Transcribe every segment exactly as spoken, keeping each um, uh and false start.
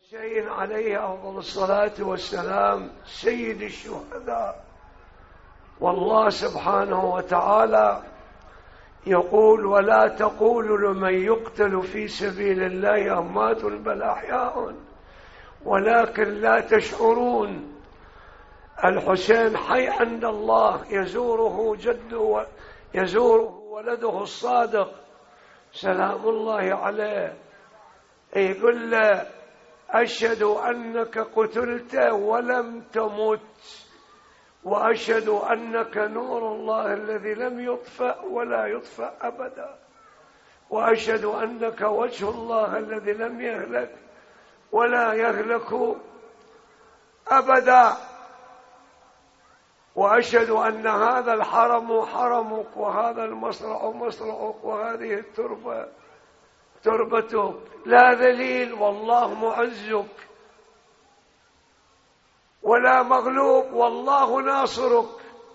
حسين عليه أفضل الصلاة والسلام سيد الشهداء، والله سبحانه وتعالى يقول: ولا تقولوا لمن يقتل في سبيل الله أموات بل أحياء ولكن لا تشعرون. الحسين حي عند الله، يزوره جده يزوره ولده الصادق سلام الله عليه، يقول له: أشهد أنك قتلت ولم تمت، وأشهد أنك نور الله الذي لم يطفأ ولا يطفأ أبدا، وأشهد أنك وجه الله الذي لم يهلك ولا يهلك أبدا، وأشهد أن هذا الحرم حرمك وهذا المصرع مصرعك وهذه التربة تربتك، لا ذليل والله معزك ولا مغلوب والله ناصرك.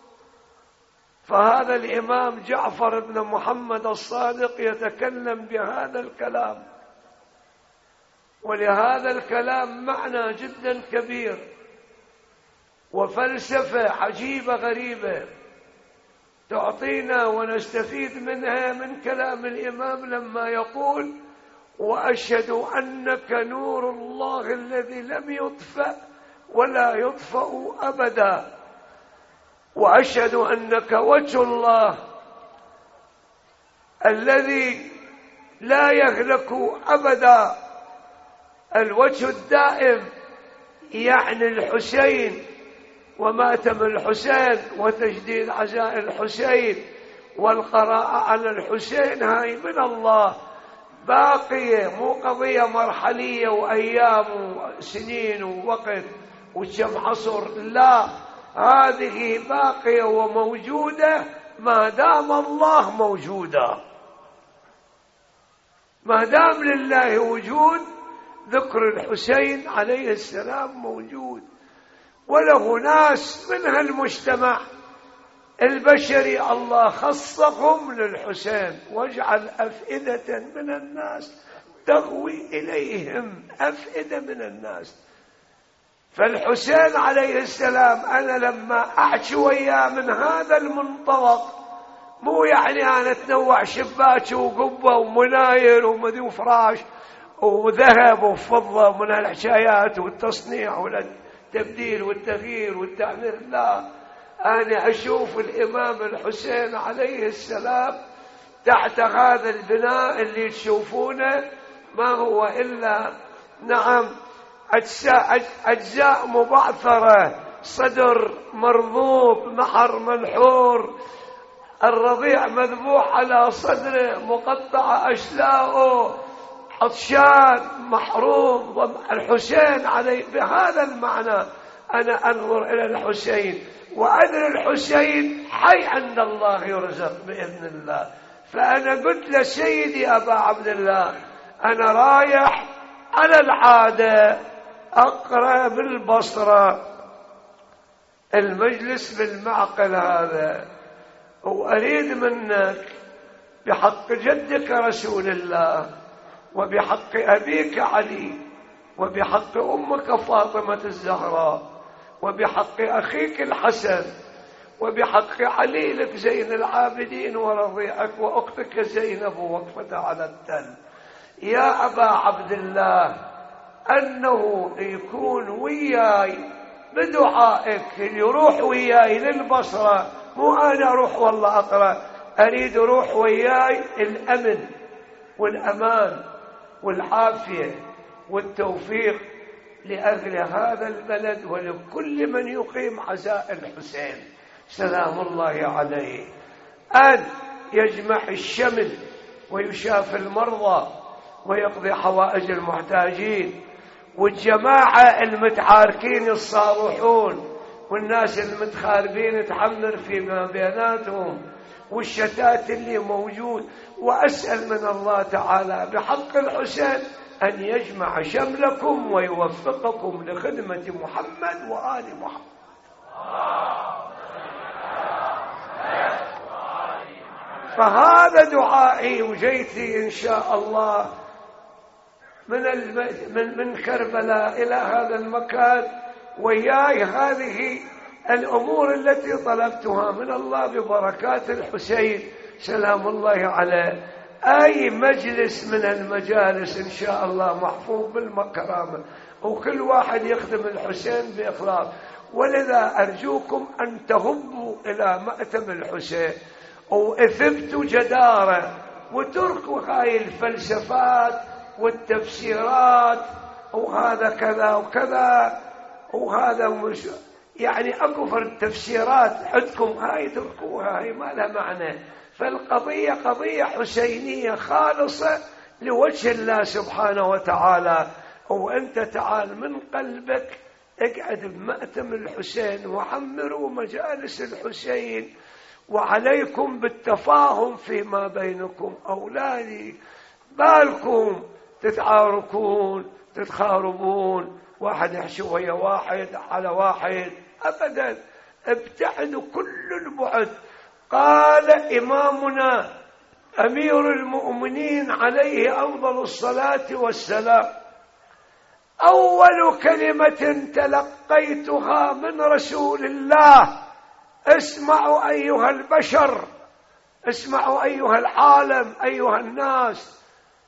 فهذا الإمام جعفر بن محمد الصادق يتكلم بهذا الكلام، ولهذا الكلام معنى جدا كبير وفلسفة عجيبة غريبة تعطينا ونستفيد منها من كلام الإمام لما يقول: وأشهد أنك نور الله الذي لم يطفأ ولا يطفأ أبدا، وأشهد أنك وجه الله الذي لا يهلك أبدا، الوجه الدائم، يعني الحسين وماتم الحسين وتجديد عزاء الحسين والقراءة على الحسين هاي من الله باقية، مو قضية مرحلية وأيام وسنين ووقت وكم عصر، لا، هذه باقية وموجودة ما دام الله موجودا، ما دام لله وجود ذكر الحسين عليه السلام موجود. وله ناس من هالمجتمع البشري الله خصهم للحسين، واجعل أفئدة من الناس تغوي إليهم، أفئدة من الناس. فالحسين عليه السلام أنا لما أحكي وياه من هذا المنطلق، مو يعني أنا أتنوع شباك وقبة ومناير ومدي وفراش وذهب وفضة من الحكايات والتصنيع والتبديل والتغيير والتعمير، لا، أنا أشوف الإمام الحسين عليه السلام تحت هذا البناء اللي تشوفونه ما هو إلا نعم أجزاء, أجزاء مبعثرة، صدر مرضوب، نحر منحور، الرضيع مذبوح على صدره، مقطع أشلاؤه، عطشان محروم. الحسين عليه بهذا المعنى أنا أنظر إلى الحسين وأدري الحسين حي عند الله يرزق بإذن الله. فأنا قلت لسيدي أبا عبد الله أنا رايح على العادة أقرأ بالبصرة المجلس بالمعقل هذا، وأريد منك بحق جدك رسول الله وبحق أبيك علي وبحق أمك فاطمة الزهراء وبحق أخيك الحسن وبحق علي لك زين العابدين ورضيعك وأختك زينب وقفت على التل، يا أبا عبد الله أنه يكون وياي بدعائك اللي يروح وياي للبصرة، مو أنا أروح والله أقرأ، أريد أروح وياي الأمن والأمان والعافية والتوفيق لأهل هذا البلد ولكل من يقيم عزاء الحسين سلام الله عليه، أن يجمع الشمل ويشافي المرضى ويقضي حوائج المحتاجين، والجماعة المتعاركين الصالحون والناس المتخاربين تحمر فيما بيناتهم والشتات اللي موجود. وأسأل من الله تعالى بحق الحسين أن يجمع شملكم ويوفقكم لخدمة محمد وآل محمد. فهذا دعائي، وجيتي إن شاء الله من من من كربلاء إلى هذا المكان وياي هذه الأمور التي طلبتها من الله ببركات الحسين سلام الله عليه. أي مجلس من المجالس إن شاء الله محفوظ بالكرامة، وكل واحد يخدم الحسين بإخلاص. ولذا أرجوكم أن تهبوا إلى مأتم الحسين وأثبتوا جدارة وتركوا هاي الفلسفات والتفسيرات وهذا كذا وكذا وهذا مش يعني أكفر التفسيرات عندكم، هاي تركوها، هاي ما لها معنى. فالقضية قضية حسينية خالصة لوجه الله سبحانه وتعالى. وأنت تعال من قلبك اقعد بمأتم الحسين وعمروا مجالس الحسين، وعليكم بالتفاهم فيما بينكم. أولادي بالكم تتعاركون تتخاربون، واحد يحشي ويا واحد على واحد، أبدا ابتعدوا كل البعد. قال إمامنا أمير المؤمنين عليه أفضل الصلاة والسلام: أول كلمة تلقيتها من رسول الله، اسمعوا أيها البشر، اسمعوا أيها العالم، أيها الناس،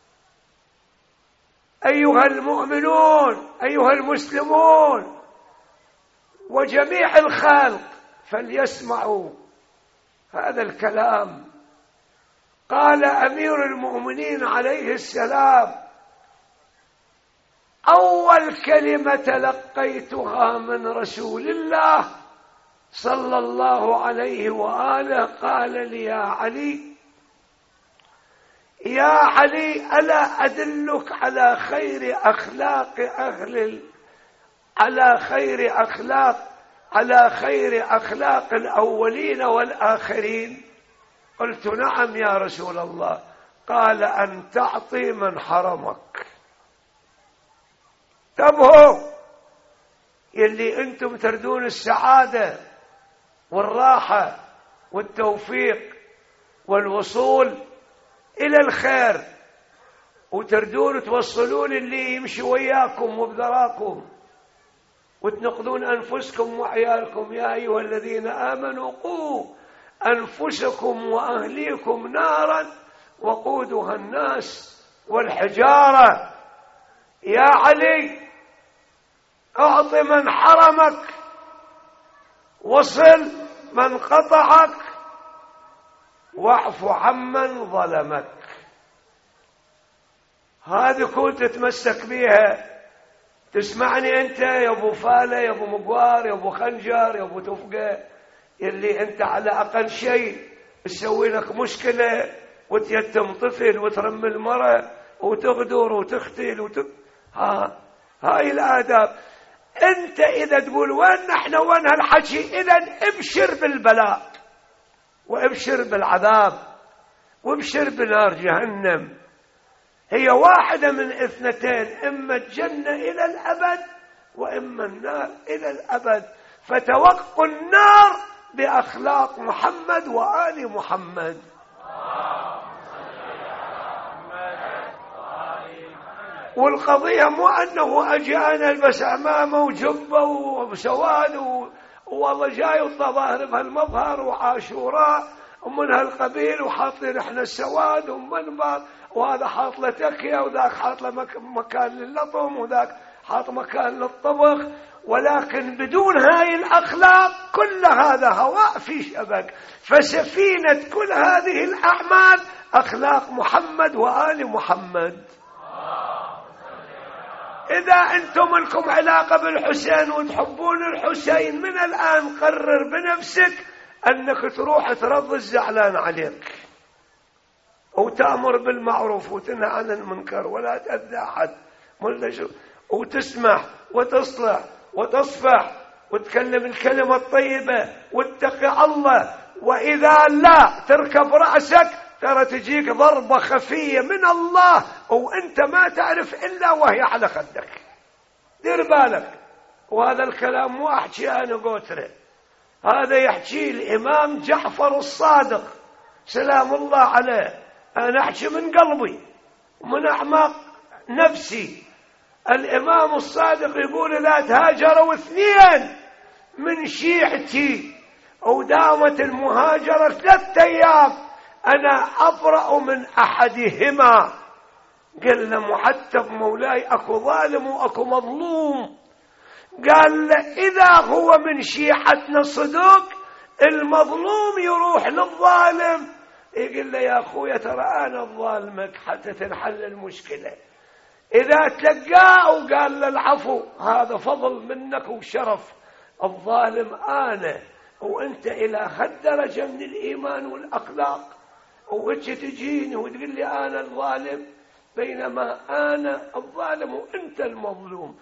أيها المؤمنون، أيها المسلمون، وجميع الخلق فليسمعوا هذا الكلام. قال أمير المؤمنين عليه السلام: أول كلمة تلقيتها من رسول الله صلى الله عليه وآله قال لي: يا علي، يا علي، ألا أدلك على خير أخلاق أهل على خير أخلاق على خير أخلاق الأولين والآخرين؟ قلت: نعم يا رسول الله. قال: أن تعطي من حرمك. انتبهوا يلي أنتم تردون السعادة والراحة والتوفيق والوصول إلى الخير، وتردون توصلون اللي يمشي وياكم وبذراكم، وتنقذون أنفسكم وعيالكم. يا أيها الذين آمنوا قوا أنفسكم وأهليكم نارا وقودها الناس والحجارة. يا علي، أعط من حرمك، وصل من قطعك، واعف عمن ظلمك. هذه كنت تتمسك بيها. تسمعني أنت يا أبو فالة، يا أبو مقوار، يا أبو خنجر، يا أبو تفقة، اللي أنت على أقل شيء تسوي لك مشكلة وتيتم طفل وترمي المرأة وتغدر وتختل وت... ها هاي الآداب. أنت إذا تقول وين نحن وين هالحكي، إذا ابشر بالبلاء وابشر بالعذاب وابشر بنار جهنم. هي واحدة من اثنتين: إما الجنة إلى الأبد وإما النار إلى الأبد. فتوقوا النار بأخلاق محمد وآل محمد. والقضية مو أنه أجي أنا ألبس عمامة وجبة وسواد والله جاي والظاهر بهالمظهر وعاشوراء ومن هالقبيل وحاطين احنا السواد ومنبر، وهذا حاط له تكية وذاك حاط له مكان لللطم وذاك حاط مكان للطبخ، ولكن بدون هاي الأخلاق كل هذا هواء في شبك. فسفينة كل هذه الأعمال أخلاق محمد وآل محمد. إذا أنتم لكم علاقة بالحسين وتحبون الحسين، من الآن قرر بنفسك أنك تروح ترضي الزعلان عليك وتأمر بالمعروف وتنهى عن المنكر ولا تأذى أحد، وتسمح وتصلح وتصفح وتكلم الكلمة الطيبة واتقي الله. وإذا لا تركب رأسك ترى تجيك ضربة خفية من الله وأنت ما تعرف إلا وهي على خدك. دير بالك. وهذا الكلام مو أحكي أنا قوتره، هذا يحكي الإمام جعفر الصادق سلام الله عليه. أنا أحكي من قلبي ومن أعماق نفسي. الإمام الصادق يقول إذا تهاجروا اثنين من شيعتي ودامت المهاجرة ثلاثة أيام أنا أبرأ من أحدهما. قال محتب مولاي أكو ظالم وأكو مظلوم. قال له إذا هو من شيعتنا صدق المظلوم يروح للظالم يقول له يا أخويا ترى أنا ظالمك حتى تنحل المشكلة. إذا تلقاه وقال له العفو هذا فضل منك وشرف، الظالم أنا وأنت إلى هالدرجة من الإيمان والأخلاق وإنت تجيني وتقول لي أنا الظالم بينما أنا الظالم وأنت المظلوم.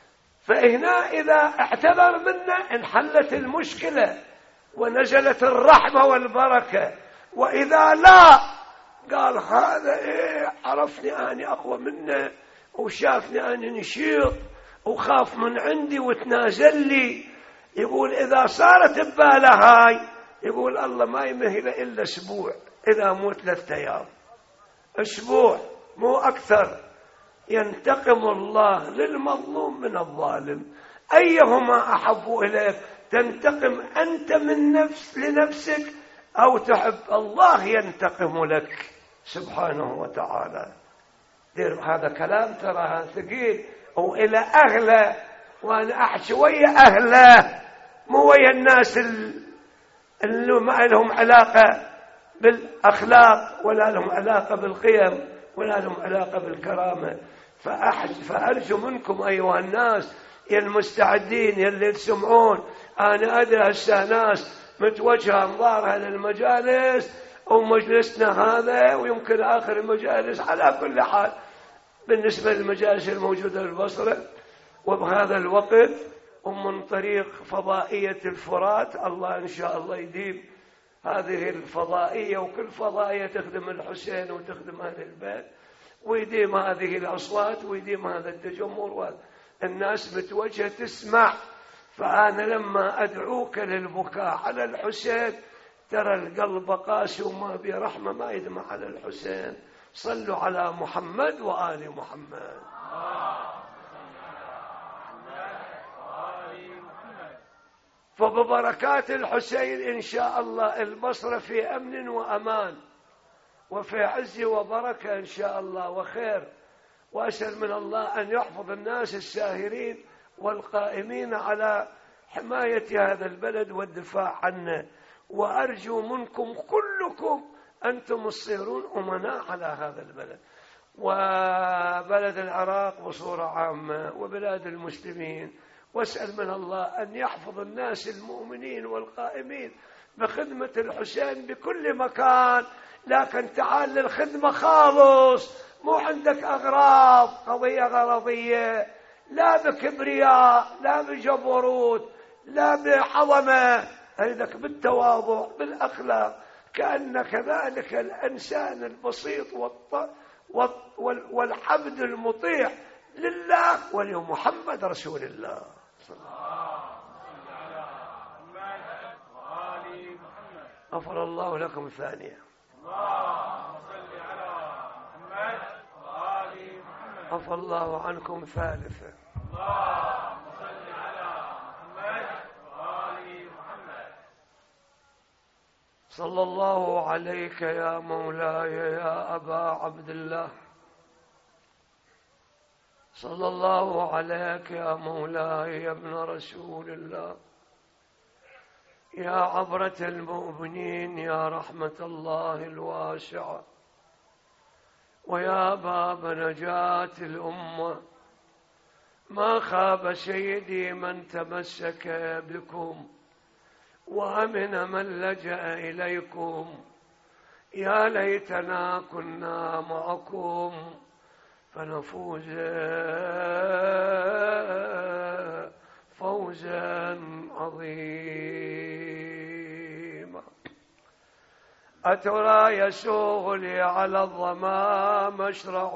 فهنا إذا اعتذر منا انحلت المشكلة ونزلت الرحمة والبركة. وإذا لا قال هذا إيه عرفني أنا أقوى منه وشافني أنا نشيط وخاف من عندي وتنازل لي، يقول إذا صارت بباله هاي يقول الله ما يمهل إلا أسبوع، إذا مو ثلاثة أيام أسبوع مو أكثر، ينتقم الله للمظلوم من الظالم. أيهما أحب إليك؟ تنتقم أنت من نفس لنفسك أو تحب الله ينتقم لك سبحانه وتعالى؟ دير هذا كلام ترى ثقيل وإلى أهله، وأنا أحكي ويا أهله مو ويا الناس اللي ما لهم علاقة بالأخلاق ولا لهم علاقة بالقيم ولا لهم علاقة بالكرامة. فأرجو منكم أيها الناس يا المستعدين يا اللي تسمعون، أنا أدري هسه ناس متوجهة أنظارها للمجالس ومجلسنا هذا ويمكن آخر المجالس. على كل حال بالنسبة للمجالس الموجودة في البصرة وبهذا الوقت ومن طريق فضائية الفرات، الله إن شاء الله يديم هذه الفضائية وكل فضائية تخدم الحسين وتخدم أهل البيت ويديم هذه الأصوات ويديم هذا التجمر والناس متوجهة تسمع. فأنا لما أدعوك للبكاء على الحسين ترى القلب قاسي وما برحمة ما يدمع على الحسين. صلوا على محمد وآل محمد. فببركات الحسين إن شاء الله البصرة في أمن وأمان وفي عز وبركة إن شاء الله وخير. وأسأل من الله أن يحفظ الناس الساهرين والقائمين على حماية هذا البلد والدفاع عنه. وأرجو منكم كلكم أنتم تصيرون أمناء على هذا البلد وبلد العراق بصورة عامة وبلاد المسلمين. واسأل من الله أن يحفظ الناس المؤمنين والقائمين بخدمة الحسين بكل مكان. لكن تعال للخدمة خالص، مو عندك أغراض قضية غرضية، لا بكبرياء لا بجبروت لا بعظمة، عندك بالتواضع بالأخلاق كأنك ذلك الإنسان البسيط والط... والعبد المطيع لله ولمحمد رسول الله صلى الله عليه وسلم. غفر الله لكم ثانية. عفى الله عنكم ثالثة. صلى الله عليك يا مولاي يا أبا عبد الله، صلى الله عليك يا مولاي يا ابن رسول الله، يا عبرة المؤمنين يا رحمة الله الواسعة، ويا باب نجاة الأمة. ما خاب سيدي من تمسك بكم وأمن من لجأ إليكم. يا ليتنا كنا معكم فنفوز فوزا عظيما. أترى يسوغ لي على الظما مشرع،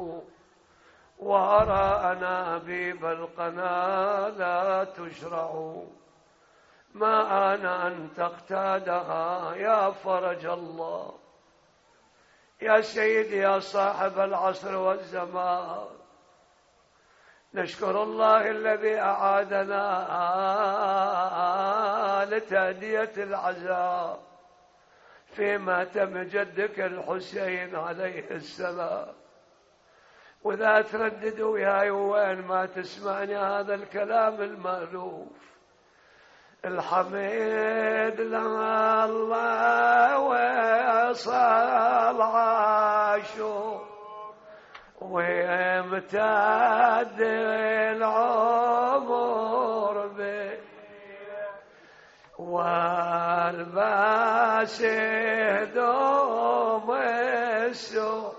وأرى أنابيب القنا لا تشرع. ما أنا أن تقتادها يا فرج الله، يا سيدي يا صاحب العصر والزمان. نشكر الله الذي أعادنا لتأدية العزاء في ماتم جدك الحسين عليه السلام. وإذا تردد وياي وين ما تسمعني هذا الكلام المألوف، الحميد لله وصل عاشو وامتد العمر به والباس دوم السوء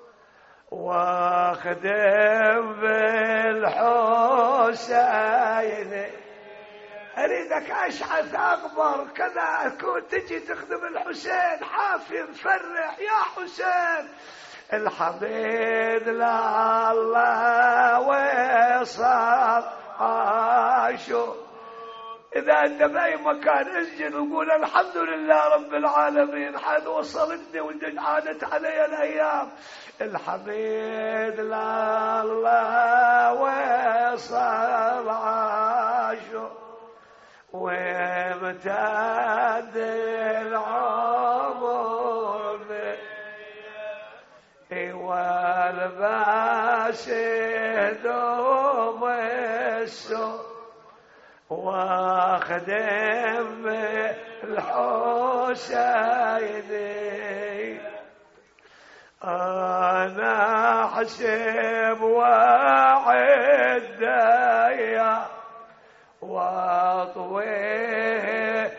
واخدم بالحسين. اريدك اشعث اكبر كذا اكون تجي تخدم الحسين حافي مفرح يا حسين. الحميد لله وصل عاشو. اذا انت باي مكان اسجد وقول الحمد لله رب العالمين حد وصلتني وعادت علي الايام. الحميد لله وصل عاشو وامتد العمر والباس دوم السوء واخدم الحسين. انا حسب وعدايا واطويه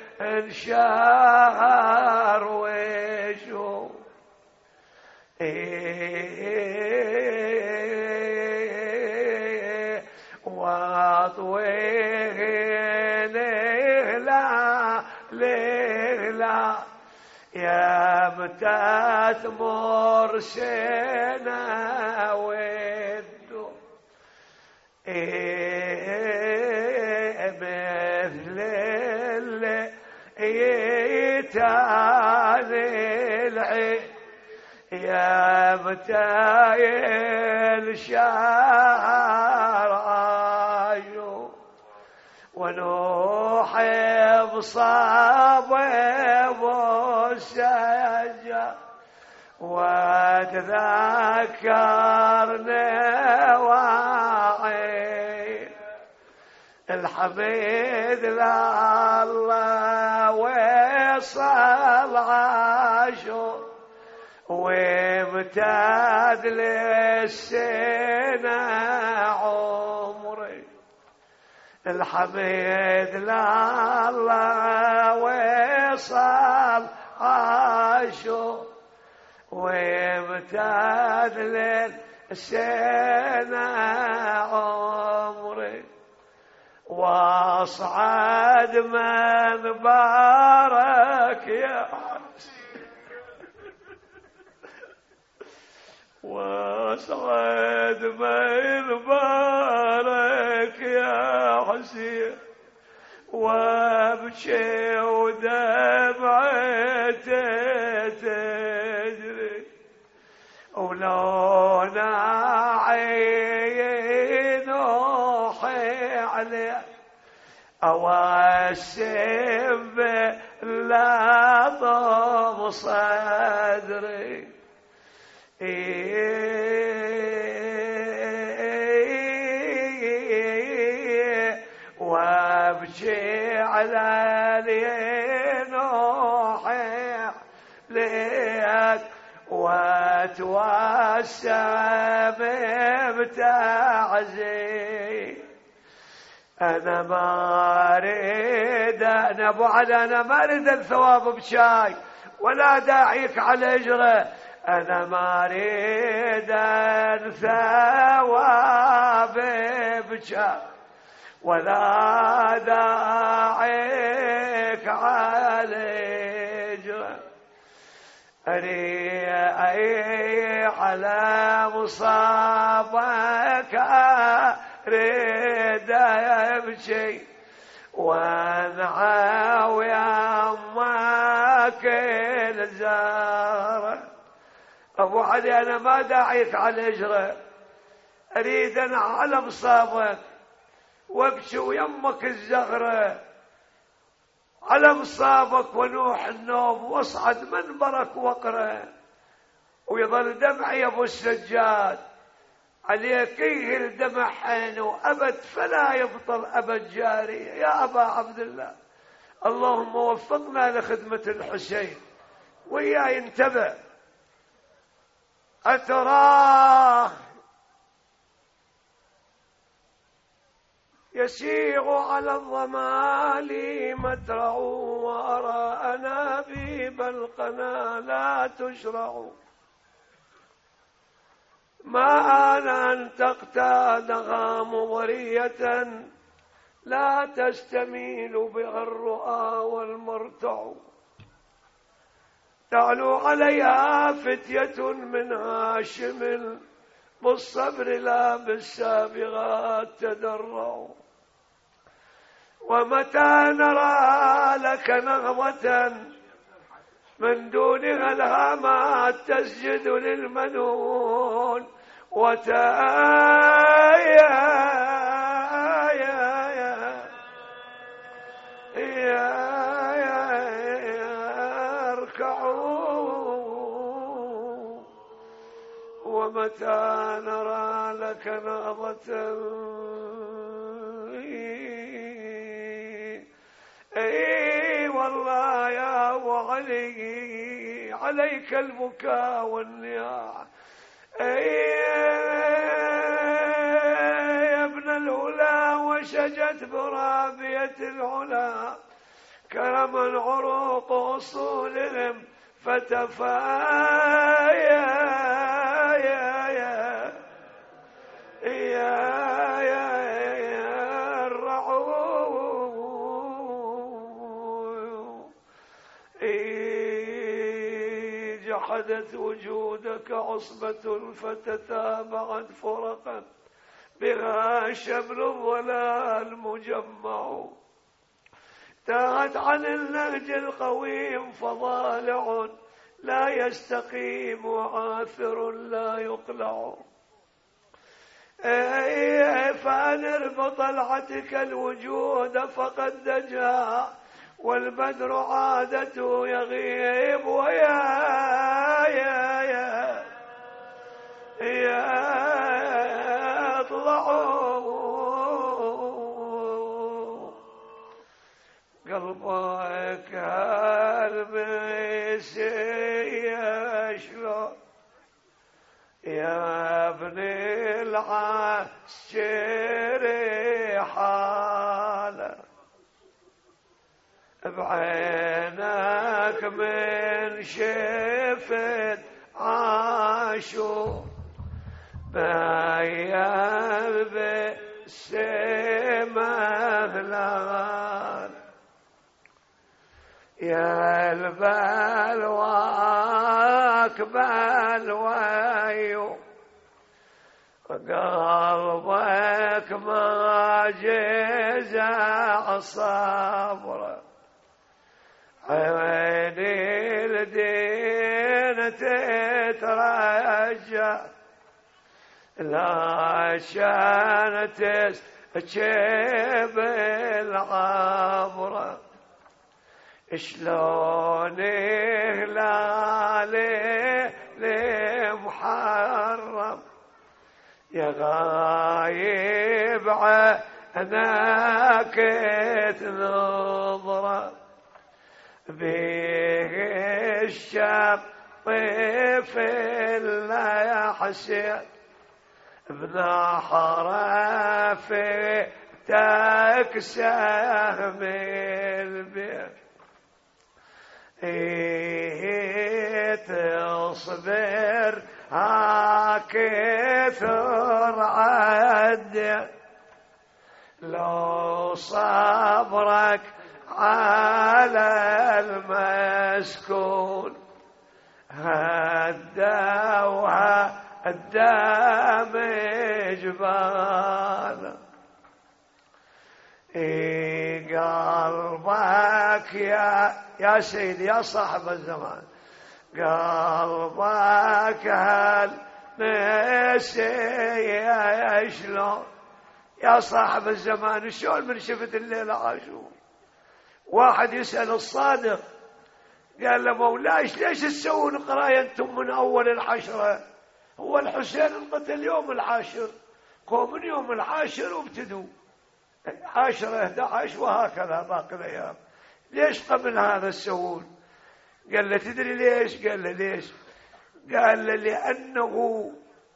انشهر وشو واطويه ليلى ليلى يا متات مرسنا ودو مثل اللي يتالي العين يا متايل شهر عايو ونوح بصاب والسجا وتذكرنا واعي. الحميد لله وصل عاشو وامتد للسنة عمري. الحميد لله وصل عاشو وامتد للسنة عمري واصعد من بارك يا واصعد من بارك يا حسين وابكي ودمعتي تجري ولو نعين وحي عليه اواسم لا ضم صدري وابكي على لينوحي ليك واتوسم بتعزي. انا ما اريد انا بعد انا ما اريد الثواب بشاي ولا داعيك على اجره. أنا ما أريد الثواب بشا ولا داعيك عليك. أريد على مصابك أريد أبكي وانعاوي أمك الزارة. أبو علي أنا ما داعيك على الهجرة. أريد أنا على مصابك وابكي ويمك الزغرة على مصابك ونوح النوم واصعد منبرك واقرأ، ويظل دمعي يا ابو السجاد عليك يهل دمع عينه أبد فلا يبطل أبد جاري يا أبا عبد الله. اللهم وفقنا لخدمة الحسين ويا انتبه. أتراه يسيغ على الضمال مترع وأرى أنابيب القنا لا تشرع، ما أنا أن تقتادها مضرية لا تستميل بها الرؤى والمرتع، تعلو عليها فتية من هاشم بالصبر لا بالسابغات تدرع، ومتى نرى لك نغضة من دونها الهامات تسجد للمنون وتايا يركعوا، ومتى نرى لك نغضة اي والله يا ابو علي عليك البكاء والنياح، اي يا ابن الهلا وشجت برابية العلا كرم العروق اصولهم فتفايا يا يا يا يا الرعو جحدت وجودك عصبة فتتابعت فرقا بها شمل الضلال مجمع، تاهت عن النهج القويم فضالع لا يستقيم وعاثر لا يقلع، فأنر بطلعتك الوجود فقد دجا والبدر عادته يغيب ويا يا يا يا يطلعوا قلبك هالمسيا شلون يا ابن العسكري حاله بعينك من شفت عاشور بيان بالسماء لغان يا البلواك بلوايو قلبك ما جزع صبره عيني الدين تترجى لا شانت تشيب العبره شلون هلالي لمحرم يا غايب عنك تنظره به الشاب طفل لا يحسن بنحر في تكسه البيت إيه تصبر هكثر عد لو صبرك على المسكون هدوها الدم جبال إيه قلبك يا يا سيدي يا صاحب الزمان قلبك هل يا شلون يا صاحب الزمان شلون من شفت الليلة عاشور؟ واحد يسأل الصادق قال له مولاش ليش تسوون قراية انتم من أول العشرة؟ هو الحسين انقتل يوم العاشر، قوم من يوم العاشر وابتدوا عشرة احد عشر وهكذا باقي الأيام، ليش قبل هذا تسوون؟ قال له تدري ليش؟ قال له ليش؟ قال له لأنه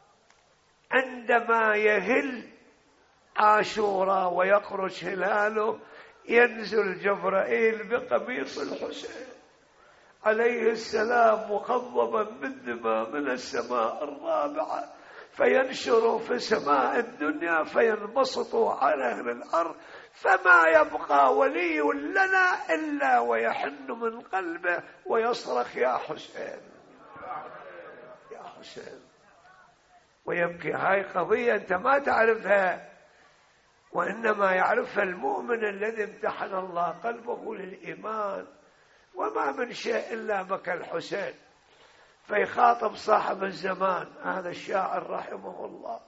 عندما يهل عاشوراء ويخرج هلاله ينزل جبرائيل بقميص الحسين عليه السلام مخضبا بالدماء من السماء الرابعة، فينشر في سماء الدنيا فينبسط على أهل الأرض، فما يبقى ولي لنا إلا ويحن من قلبه ويصرخ يا حسين يا حسين ويبكي. هاي قضية أنت ما تعرفها، وإنما يعرفها المؤمن الذي امتحن الله قلبه للإيمان. وما من شيء إلا بكى الحسين. فيخاطب صاحب الزمان هذا الشاعر رحمه الله،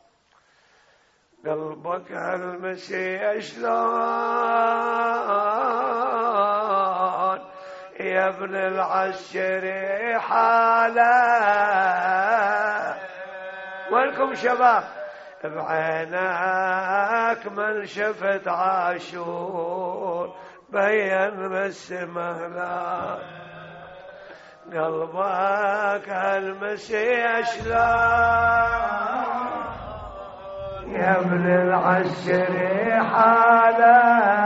قلبك هالمسيح شلون يا ابن العشري حاله، وينكم شباب بعينك من شفت عاشور بين بس مهلا، قلبك هالمسيح شلون يا ابن العشري حاله،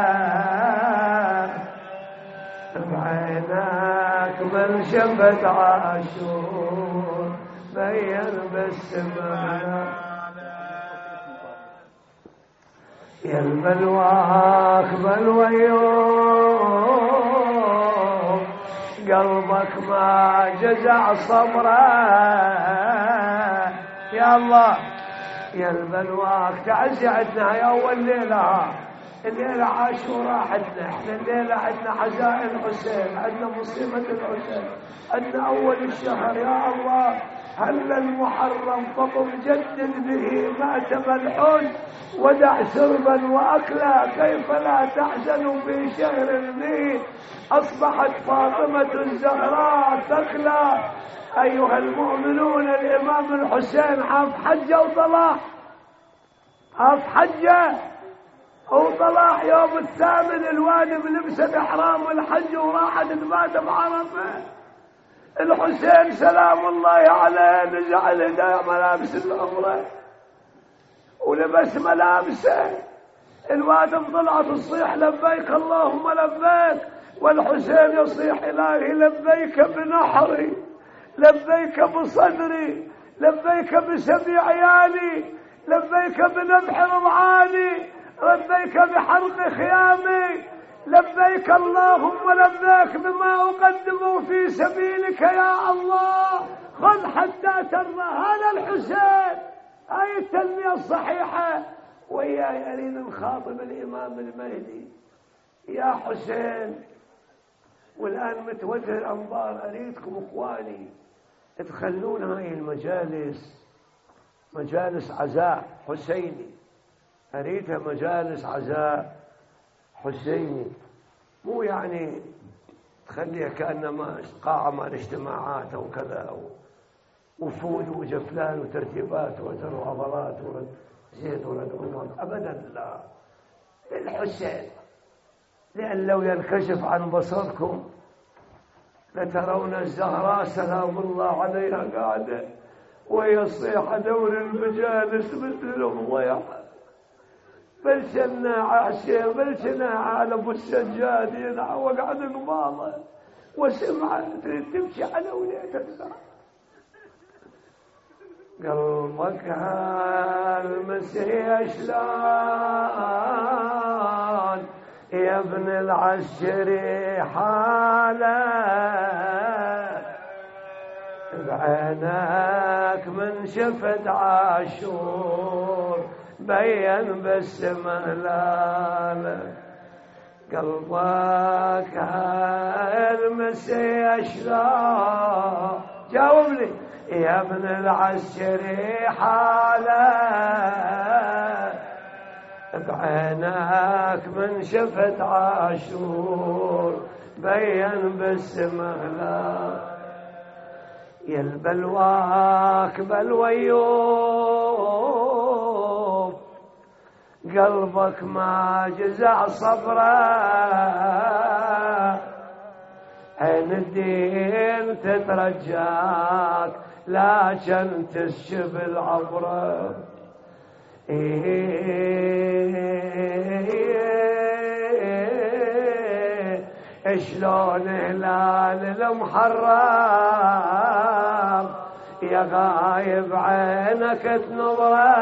بعينك من شفت عاشور بين بس مهلا، يا البلواك بلوى يوم قلبك ما جزع صبره، يا الله يا البلواك تعزي عندنا يا أول ليلة، الليلة عاشوراء عندنا احنا، الليلة عندنا عزاء الحسين، عندنا مصيبة الحسين، عندنا أول الشهر يا الله، هل المحرم فطر جدد به ماتم الحزن ودع سربا وأكلا، كيف لا تحزن في شهر به أصبحت فاطمة الزهراء ثكلى. أيها المؤمنون الإمام الحسين عاف حجة وطلع، عاف حجة وطلع يوم الثامن الوادي بلبسة إحرام الحج وراحت تبات بعرفة. الحسين سلام الله عليه نزع الهدايا ملابس العمرة ولبس ملابسه، الوادم طلعت تصيح لبيك اللهم لبيك، والحسين يصيح إلهي لبيك بنحري، لبيك بصدري، لبيك بسبي عيالي، لبيك بنبح رضعاني، لبيك بحرق خيامي، لبيك اللهم لبيك بما أقدم في سبيلك يا الله، خذ حتى ترضى. هذا الحسين، هاي التلمية الصحيحة. وياي أريد نخاطب الإمام المهدي يا حسين، والآن متوجه الأنظار، أريدكم إخواني تخلون هاي المجالس مجالس عزاء حسيني، أريدها مجالس عزاء حسيني، مو يعني تخليها كأنما قاعة مال اجتماعات أو كذا أو وفود وجفلان وترتيبات وعضلات وزيد ولد أبدا، لا، للحسين. لأن لو ينكشف عن بصركم لترون الزهراء سلام الله عليها قاعدة ويصيح دور المجالس مثل الضيحة، بل شناعة الشيخ بل شناعة على ابو السجاد ينعوق عن قباله وسمعة تمشي على وليتك. قلبك هالمسيح شلون يا ابن العشري حاله، بعينك من شفت عاشور بين بس مهلاله، قلبك هالمسيح شلون جاوبني يا ابن العسكري حالة بعينك من شفت عاشور بين بالسمهلا يا البلواك بلويوب قلبك ما جزع صبره عين الدين تترجاك لكن تسشب العبره شلون هلال المحرم يا غايب عينك تنظره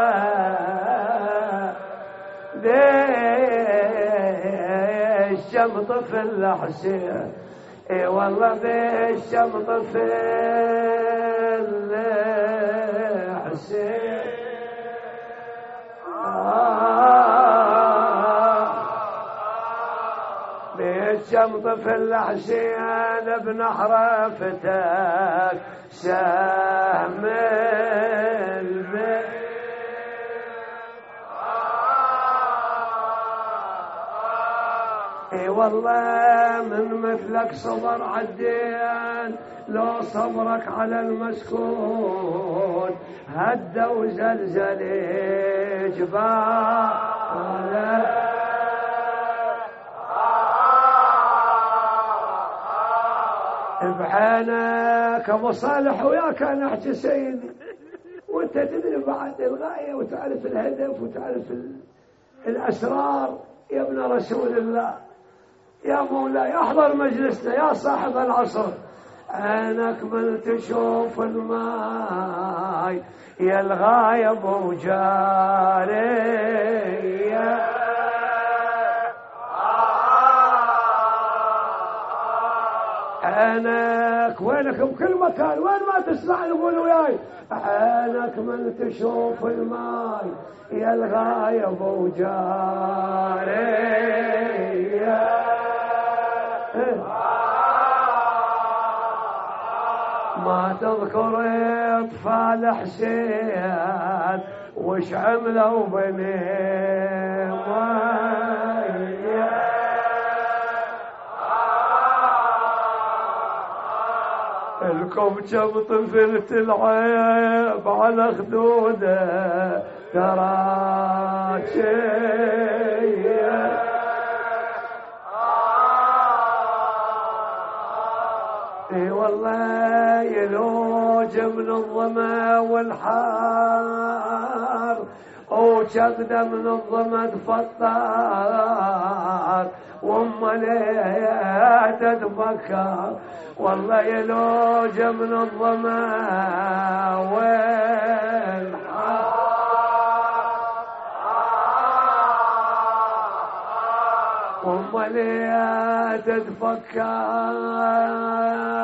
ديش شمط في الحسين اي والله ديش شمط في الحسين شمط في الحسين بنحر فتك سهم البيت اي والله من مثلك صبر عالدين لو صبرك على المسكون هدى وزلزل جبال بعينك ابو صالح وياك انا احكي سيدي وانت تدري بعد الغايه وتعرف الهدف وتعرف الاسرار يا ابن رسول الله يا مولاي احضر مجلسنا يا صاحب العصر عينك من تشوف الماي يا الغايب وجاري عينك وينك بكل مكان وين ما تسمع يقول وياي عينك من تشوف الماي يا الغايب وجاري ما تذكر اطفال حسين وش عملوا بني لكم كم طفل تلعب على خدوده ترى شيء اي والله يلوج من الظما والحار وشقده من الظما تفطر وام ليه تتفكر والله يلوج من الظما والحار وام ليه تتفكر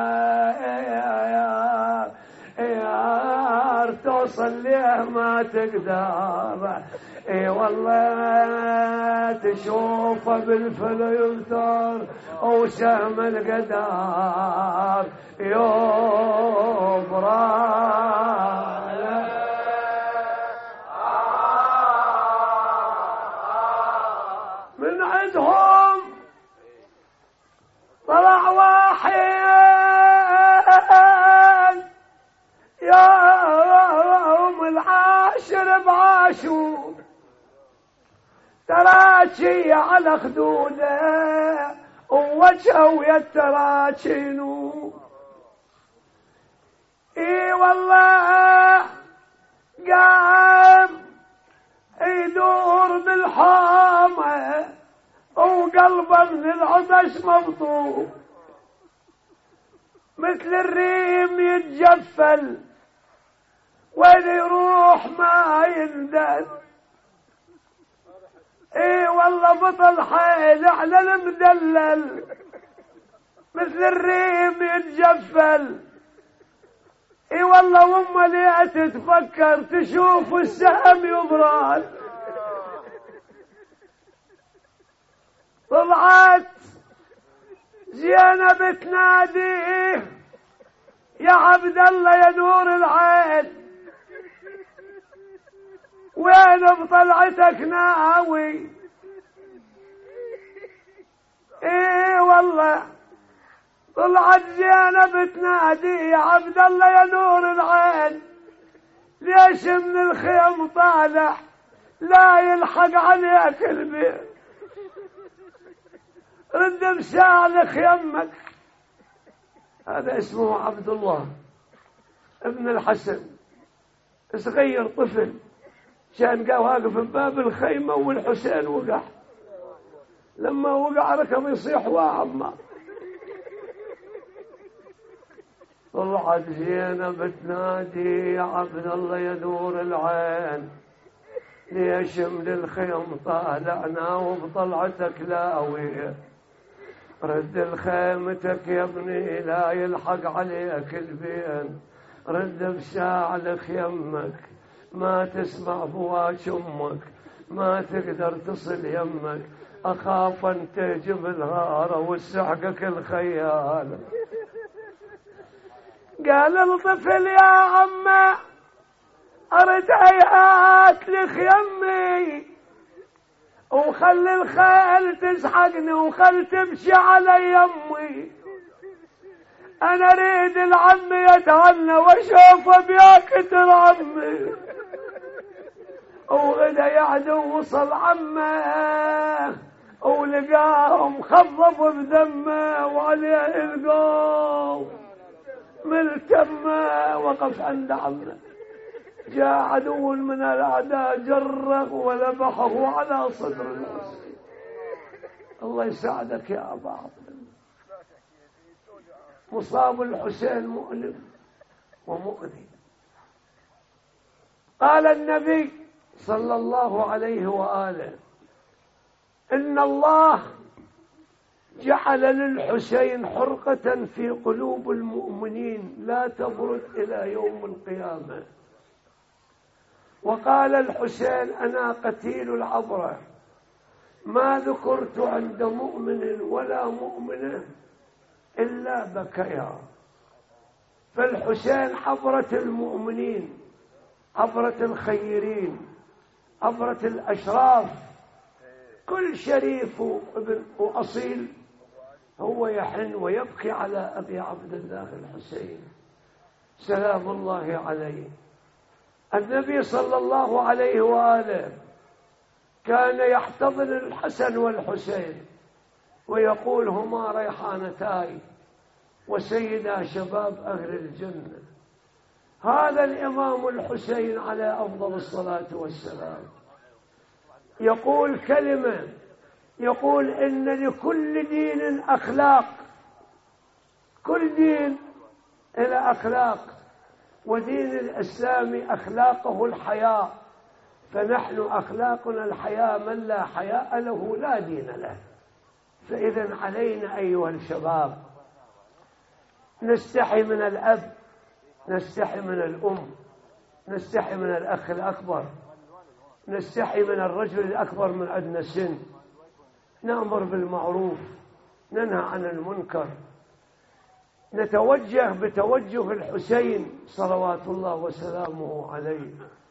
توصل ليه ما تقدر اي والله تشوفه بالفلتر او سهم القدر يبرى من عندهم طلع واحد يوم العاشر بعاشور تراجي على خدوده ووجهه يتراجينو اي والله قام يدور بالحامة وقلبه من العطش مبطوط مثل الريم يتجفل وين يروح ما يندل اي والله بطل حيل على المدلل مثل الريم يتجفل اي والله وام ليه تتفكر تشوف السهم يبرد طلعت زينب تناديه يا عبد الله يا نور العين وين بطلعتك ناوي؟ ايه والله طلعت زينب تنادي يا عبد الله يا نور العين ليش من الخيم طالع لا يلحق عليك البيت؟ رد بسالك يمك. هذا اسمه عبد الله ابن الحسن، صغير طفل، كان قا واقف بباب الخيمة والحسين وقع. لما وقع ركض يصيح وعظمه. طلعت زينب تنادي يا عبد الله يا نور العين ليش من الخيم طالعنا وبطلعتك لاوي؟ رد الخيمتك يا ابني لا يلحق عليك البين. رد بشاعلك يمك ما تسمع بواج امك، ما تقدر تصل يمك، اخاف ان تهجم الغاره وتسحقك الخيال. قال الطفل يا عمه ارد هيهات لخيمي وخلي الخيل تسحقني وخل تمشي على يمي. انا اريد العم يتهنى واشوفه بياكتر عمي. وغدا يعدو وصل عمه ولقاهم خضب بدمه وعليه القوم ملتمه. وقف عند عمه، جاء عدو من الاعداء جره ولبحه على صدر الحسين. الله يساعدك يا ابا عبد الله. مصاب الحسين مؤلم ومؤذي. قال النبي صلى الله عليه وآله إن الله جعل للحسين حرقة في قلوب المؤمنين لا تبرد إلى يوم القيامة. وقال الحسين أنا قتيل العبرة ما ذكرت عند مؤمن ولا مؤمنة إلا بكيا. فالحسين عبرة المؤمنين، عبرة الخيرين، عبرة الأشراف. كل شريف وأصيل هو يحن ويبكي على أبي عبد الله الحسين سلام الله عليه. النبي صلى الله عليه وآله كان يحتضن الحسن والحسين ويقول هما ريحانتاي وسيدا شباب أهل الجنة. هذا الإمام الحسين عليه أفضل الصلاة والسلام يقول كلمة، يقول إن لكل دين أخلاق، كل دين إلى أخلاق، ودين الإسلام أخلاقه الحياء، فنحن أخلاقنا الحياء، من لا حياء له لا دين له. فإذا علينا أيها الشباب نستحي من الأب، نستحي من الأم، نستحي من الأخ الأكبر، نستحي من الرجل الأكبر من عندنا سن، نأمر بالمعروف ننهى عن المنكر، نتوجه بتوجه الحسين صلوات الله وسلامه عليه،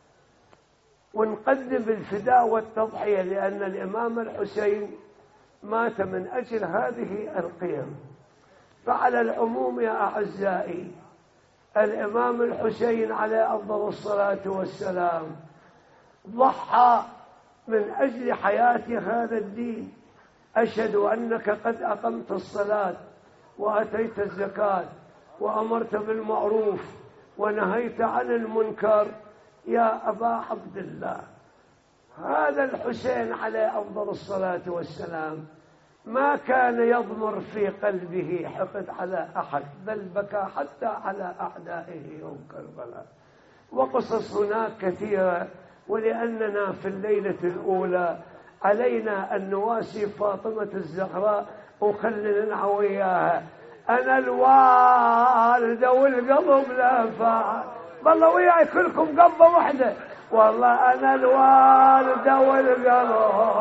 ونقدم الفداء والتضحية، لأن الإمام الحسين مات من أجل هذه القيم. فعلى العموم يا أعزائي الإمام الحسين عليه أفضل الصلاة والسلام ضحى من أجل حياة هذا الدين. أشهد أنك قد أقمت الصلاة وأتيت الزكاة وأمرت بالمعروف ونهيت عن المنكر يا أبا عبد الله. هذا الحسين عليه أفضل الصلاة والسلام ما كان يضمر في قلبه حقد على أحد، بل بكى حتى على أعدائه يوم كربلاء. وقصص هناك كثيرة، ولأننا في الليلة الأولى علينا أن نواسي فاطمة الزهراء وخلنا نعوياها. أنا الوالدة والقلب لا فاعل، والله وياي كلكم قبضة واحدة، والله أنا الوالدة والقلب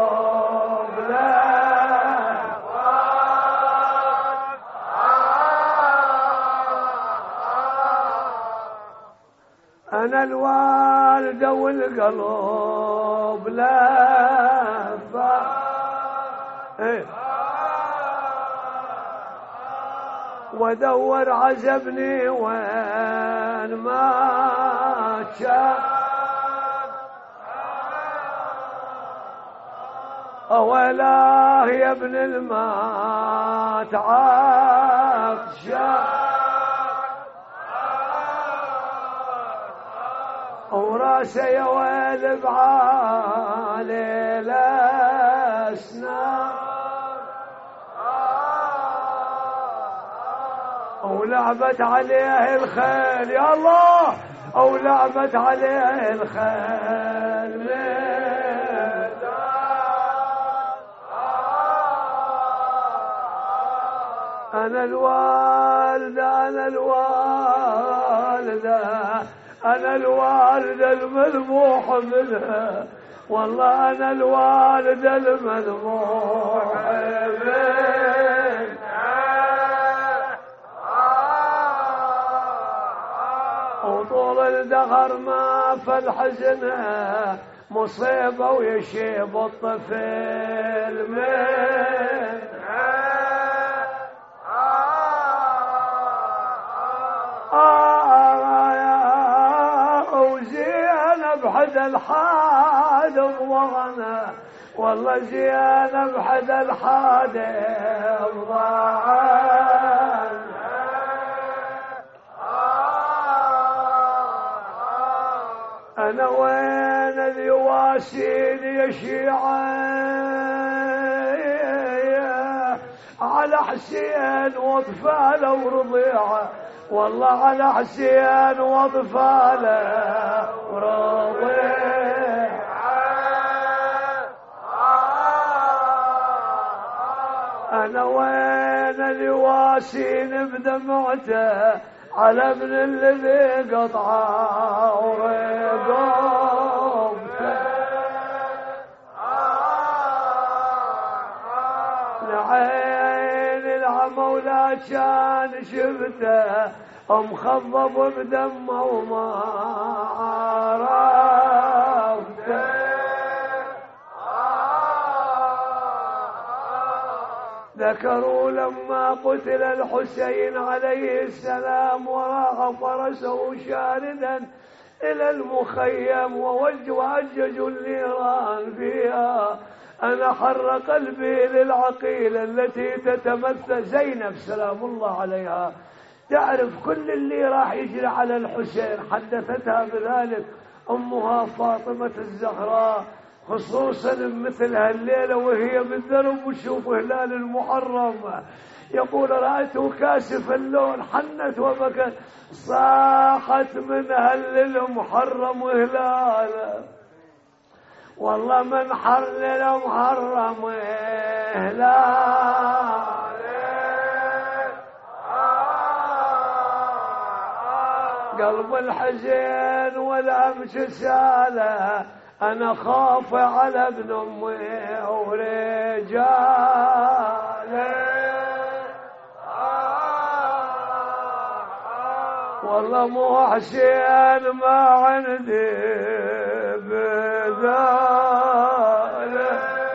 لا أنا الوالدة والقلب لفة إيه. وادور عزبني وين ما شاف أولاه يا ابن المات عطشان وراسه يا ويل بعالي الأسنان ولعبت عليه الخيل يا الله ولعبت عليه الخيل أنا الوالدة أنا الوالدة أنا الوالدة المذبوح منها والله أنا الوالدة المذبوح منها وطول الدهر ما فالحزن مصيبة ويشيب الطفل منها بحد الحاد ضغنا والله زيانة بحد الحاد ضغنا أنا وين اليواسين يا شيعة على حسين واطفاله ورضيعه والله على حسين واطفاله ورضيعه أنا وين اليواسين بدمعته على ابن الذي قطعه ورقبته لعين العمى ولا كان شفته مخضب بدمه وما عرفته ذكروا لما قتل الحسين عليه السلام وراح فرسه شاردا إلى المخيم ووجهوا النيران فيها أنا حر قلبي للعقيلة التي تتمثل زينب سلام الله عليها تعرف كل اللي راح يجري على الحسين حدثتها بذلك أمها فاطمة الزهراء خصوصا مثل هالليلة وهي بالدرب وشوف هلال المحرم يقول رأيته كاسف اللون حنت وبكت صاحت من هل المحرم هلال والله من حلل محرم هلال قلب الحزين والأمس ساله أنا خاف على ابن أمي ورجاله والله مو حسين ما عندي بذاله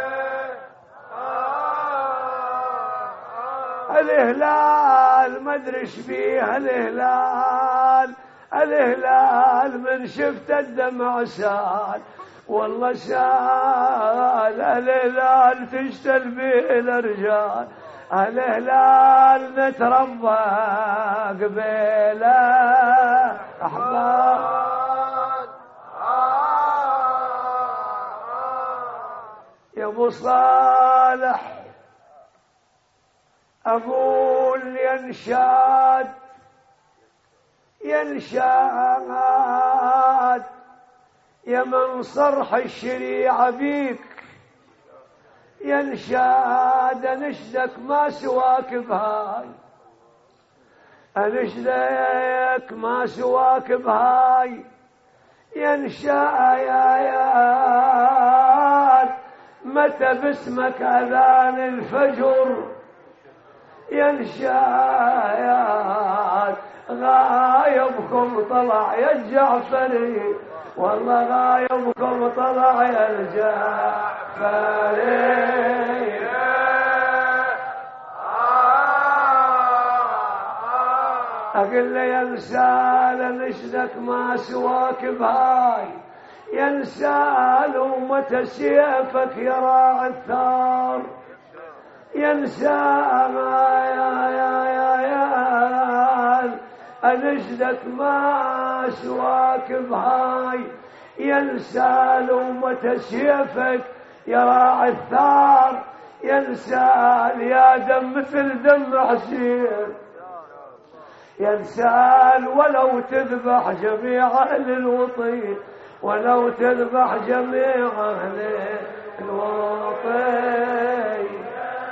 الهلال ما ادري ايش فيه الهلال الهلال من شفت الدمع سال والله سال الهلال تشتل به الرجال الهلال نتربى قبيله احباب يا ابو صالح اقول ينشاد ينشاد يا من صرح الشريعة بيك ينشاد انشدك ما سواك بهاي انشدك ما سواك بهاي ينشاد متى باسمك اذان الفجر ينشاد غايبكم طلع يا الجعفري، والله غايبكم طلع يا الجعفري. أقول له يا نسال نشدك ما سواك بهاي، يا نسال ومتى سيفك يا راعي الثار، يا نسال يا يا يا يا أنشدك ما سواك بهاي، يا نسال ومتى سيفك يا راعي الثار، يا نسال يا دم مثل دم حسين، يا نسال ولو تذبح جميع أهل الوطين، ولو تذبح جميع أهل الوطين.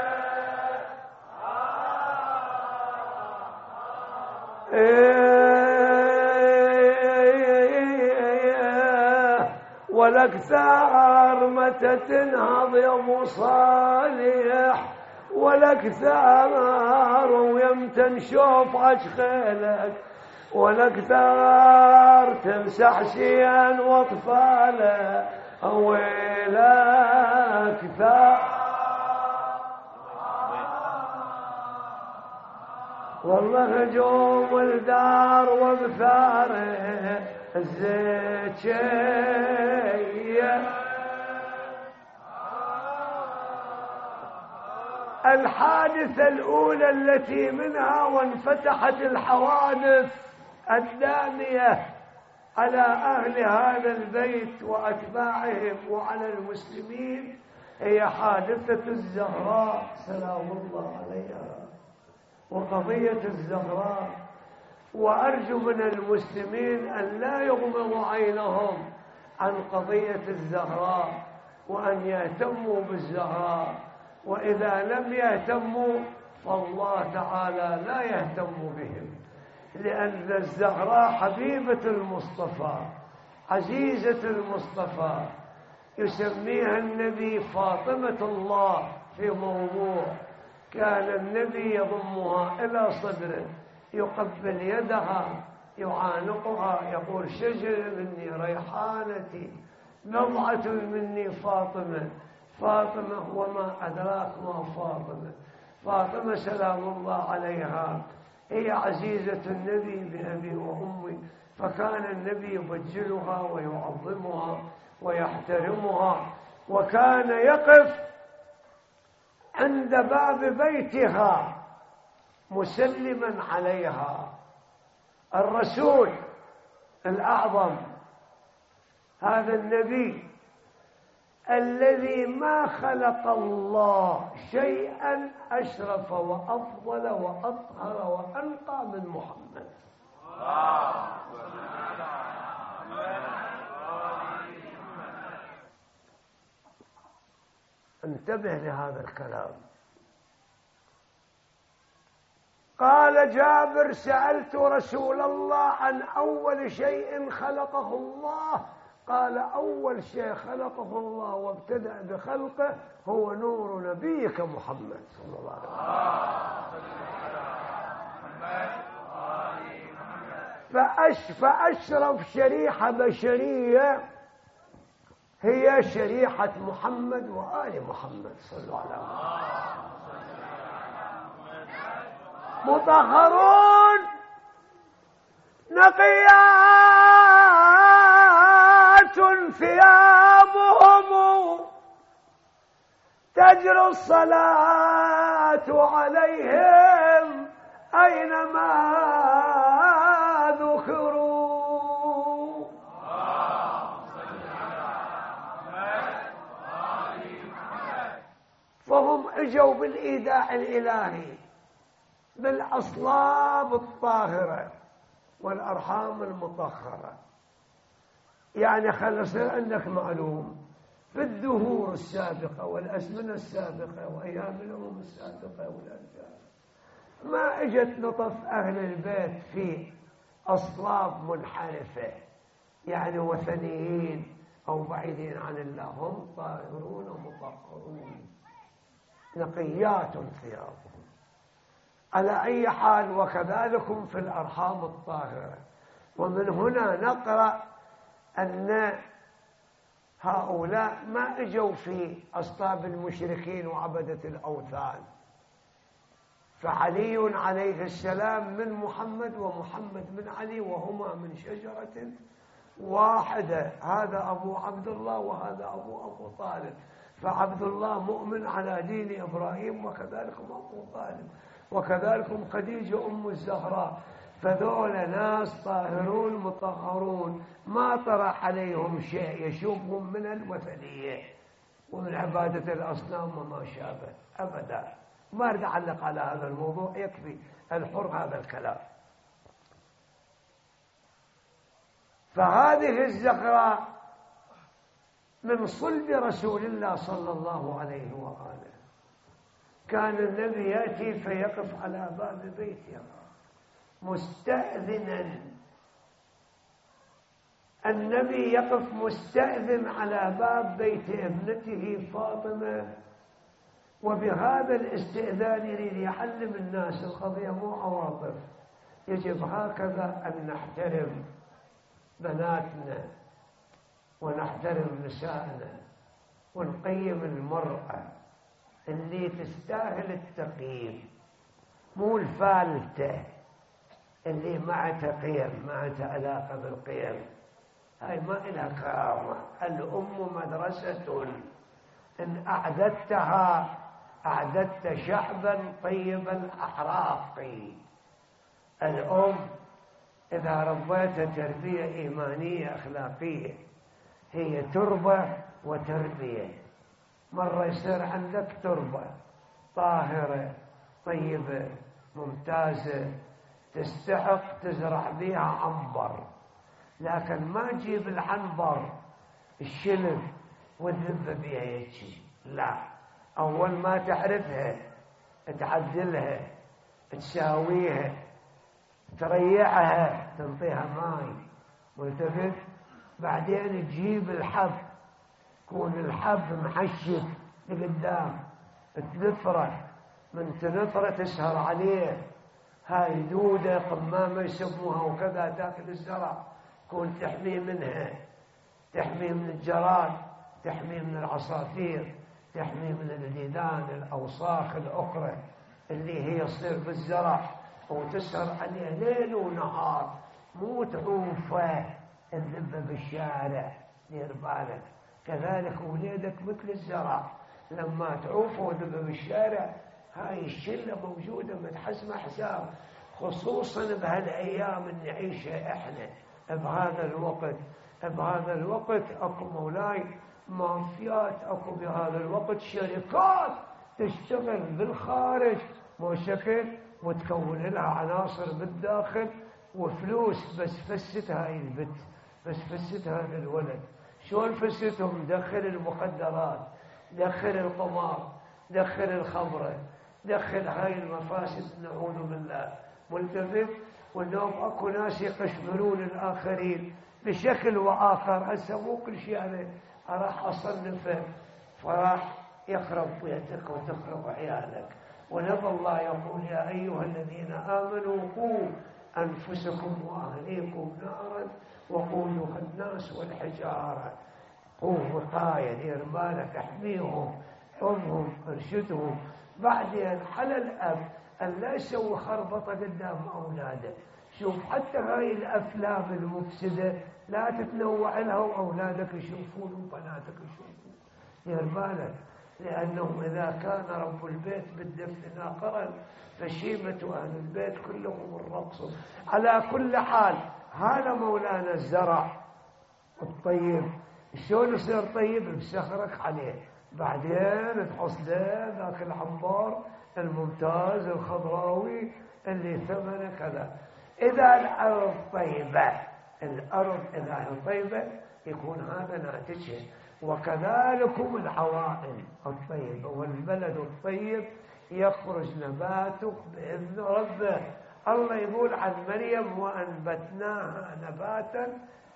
ولك ثار متى تنهض يا ابو صالح، ولك ثار ويمتى نشوف عجخيلك، ولك ثار تمسح شيان واطفاله، ويلك ثار والله هجوم الدار وبثاره الزكية. الحادثة الأولى التي منها وانفتحت الحوادث الدامية على أهل هذا البيت وأتباعهم وعلى المسلمين هي حادثة الزهراء سلام الله عليها وقضية الزهراء. وأرجو من المسلمين أن لا يغمضوا عينهم عن قضية الزهراء وأن يهتموا بالزهراء، وإذا لم يهتموا فالله تعالى لا يهتم بهم، لأن الزهراء حبيبة المصطفى عزيزة المصطفى، يسميها النبي فاطمة الله في موضوع. كان النبي يضمها إلى صدره، يقبل يدها، يعانقها، يقول شجر مني ريحانتي، بضعة مني فاطمة. فاطمة وما أدراك ما فاطمة. فاطمة سلام الله عليها هي عزيزة النبي بأبي وأمي، فكان النبي يبجلها ويعظمها ويحترمها، وكان يقف عند باب بيتها مسلما عليها. الرسول الأعظم هذا النبي الذي ما خلق الله شيئا أشرف وأفضل وأطهر وأنقى من محمد. انتبه لهذا الكلام. قال جابر سألت رسول الله عن أول شيء خلقه الله، قال أول شيء خلقه الله وابتدأ بخلقه هو نور نبيك محمد صلى الله عليه وسلم. فأشرف شريحة بشرية هي شريحة محمد وآل محمد صلى الله عليه وسلم. مطهرون نقيات ثيابهم تجري الصلاة عليهم أينما ذكروا. فهم اجوا بالإيداع الإلهي بالأصلاب الطاهرة والأرحام المطهرة. يعني خلي يصير عندك معلوم في الدهور السابقة والأزمنة السابقة وأيام الأمم السابقة والأجيال ما اجت لطف أهل البيت في أصلاب منحرفة يعني وثنيين أو بعيدين عن الله، هم طاهرون ومطهرون نقيات ثيابهم. على أي حال وكذلكم في الأرحام الطاهرة. ومن هنا نقرأ أن هؤلاء ما اجوا في أصلاب المشركين وعبدة الأوثان، فعلي عليه السلام من محمد ومحمد من علي، وهما من شجرة واحدة، هذا أبو عبد الله وهذا أبو أبو طالب، فعبد الله مؤمن على دين إبراهيم وكذلك أبو طالب وكذلك خديجة أم الزهراء، فذول ناس طاهرون مطهرون ما طرح عليهم شيء يشوبهم من الوثنية ومن عبادة الأصنام وما شابه أبدا. ما أريد أعلق على هذا الموضوع، يكفي الحر هذا الكلام. فهذه الزغراء من صلب رسول الله صلى الله عليه وآله. كان النبي يأتي فيقف على باب بيتها مستأذنا، النبي يقف مستأذن على باب بيت ابنته فاطمة، وبهذا الاستئذان يريد يعلم الناس القضية مو عواطف، يجب هكذا أن نحترم بناتنا ونحترم نسائنا ونقيم المرأة اللي تستاهل التقييم، مو الفالتة اللي معها قيم معها علاقة بالقيم، هاي ما إلها كرامة. الأم مدرسة إن أعددتها أعددت شعبا طيب الأحراق. الأم إذا ربيتها تربية إيمانية أخلاقية هي تربة وتربية. مرة يصير عندك تربة طاهرة طيبة ممتازة تستحق تزرع بها عنبر، لكن ما تجيب العنبر الشلف وتذب بها هيك، لا، أول ما تعرفها تعدلها تساويها تريعها تنطيها ماي ملتفت، بعدين تجيب الحب يكون الحب محشف لقدام تنفره، من تنفره تسهر عليه، هاي دودة قمامة يسموها وكذا تاكل الزرع، كون تحميه منها، تحميه من الجراد، تحميه من العصافير، تحميه من الديدان الأوساخ الأخرى اللي هي تصير بالزرع وتسهر عليه ليل ونهار، مو تعوفه الذبة بالشارع. دير بالك كذلك وليدك مثل الزرع، لما تعوفه وذبة بالشارع هاي الشلة موجودة متحسمة حساب، خصوصا بهالأيام اللي نعيشها احنا بهذا الوقت. بهذا الوقت اكو مولاي مافيات، اكو بهذا الوقت شركات تشتغل بالخارج مو شكل وتكون لها عناصر بالداخل وفلوس، بس فست هاي البت، بس فست هذا الولد. شلون فستهم؟ دخل المخدرات، دخل القمار، دخل الخمره، دخل هاي المفاسد نعوذ بالله ملتفت. واليوم اكو ناس يقشمرون الاخرين بشكل واخر. هسه مو كل شيء انا راح اصنفه فراح يخرب بيتك وتخرب عيالك. ونبى الله يقول يا ايها الذين امنوا قوا انفسكم واهليكم نارا وقودها الناس والحجاره. قوا وقايه، دير بالك، احميهم، امهم، ارشدهم. بعدين على الاب ان لا يسوي خربطه قدام اولاده. شوف حتى هاي الافلام المفسده لا تتنوع لها واولادك يشوفون وبناتك يشوفون، دير بالك، لانه اذا كان رب البيت بالدفن ناقرا فشيمه اهل البيت كلهم الرقص. على كل حال هذا مولانا الزرع الطيب شلون يصير طيب؟ بسخرك عليه، بعدين تحص له ذاك العنبر الممتاز الخضراوي اللي ثمنه كذا. إذا الأرض طيبة، الأرض إذا هي طيبة يكون هذا ناتجه. وكذلكم العوائل الطيبة والبلد الطيب يخرج نباته بإذن ربه. الله يقول عن مريم وأنبتناها نباتا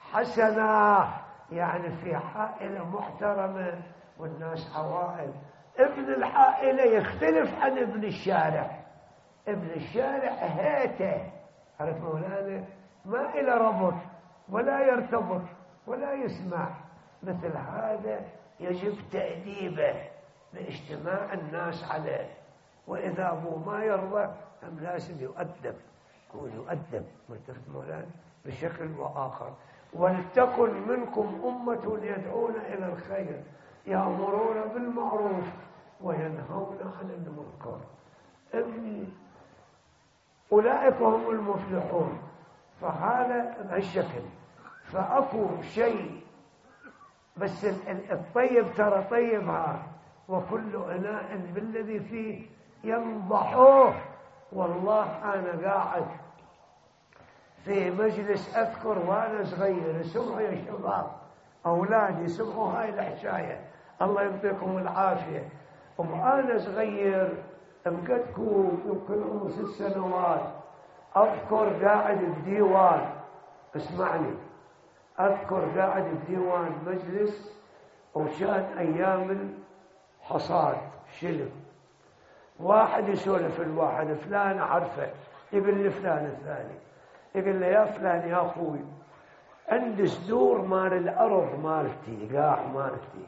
حسنا، يعني في عائلة محترمة والناس عوائل. ابن العائلة يختلف عن ابن الشارع. ابن الشارع هاته، عرف مولانا؟ ما إلى ربط ولا يرتبط ولا يسمع. مثل هذا يجب تأديبه باجتماع الناس عليه، وإذا أبوه ما يرضى هم لازم يؤدب، يكون يؤدب مرتفق مولانا بشكل وآخر. ولتكن منكم أمة يدعون إلى الخير يأمرون بالمعروف وينهون عن المنكر. ابني أولئك هم المفلحون. فهذا بهالشكل. فأكو شيء بس الطيب ترى طيب ها، وكل إناء بالذي فيه ينضحوه. والله أنا قاعد في مجلس أذكر وأنا صغير، سمعوا يا شباب أولادي، سمعوا هاي الحكاية الله يعطيكم العافية. وأنا صغير أمكتكو يمكن عمر ست سنوات، أذكر قاعد بديوان، اسمعني، أذكر قاعد بديوان مجلس وشان أيام الحصاد شلم، واحد يسولف الواحد، فلان عرفه، يقول لي فلان الثاني، يقول له يا فلان يا أخوي عندي صدور مال الأرض مالتي، قاع مالتي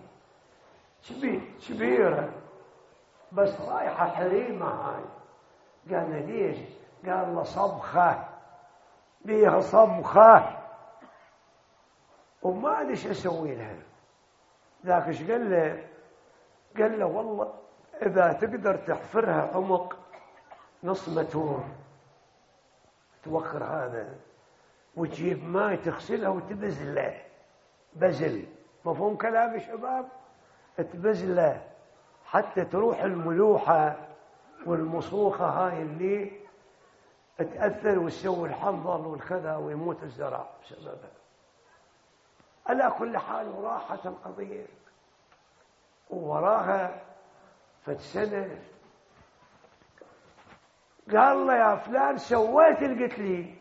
كبيرة بس رايحة حريمة هاي. قال له ليش؟ قال له صبخة، بيها صبخة وما أدري شو أسوي لها. ذاك ايش قال له؟ قال له والله إذا تقدر تحفرها عمق نص متر، توخر هذا وتجيب ماء تغسلها وتبزله بزل، مفهوم كلام يا شباب؟ تبزله حتى تروح الملوحة والمصوخة هاي اللي تأثر وتسوي الحنظل والكذا ويموت الزرع بسببها. على كل حال وراحت القضية، ووراها فت سنة قال له يا فلان سويت اللي قلت لي،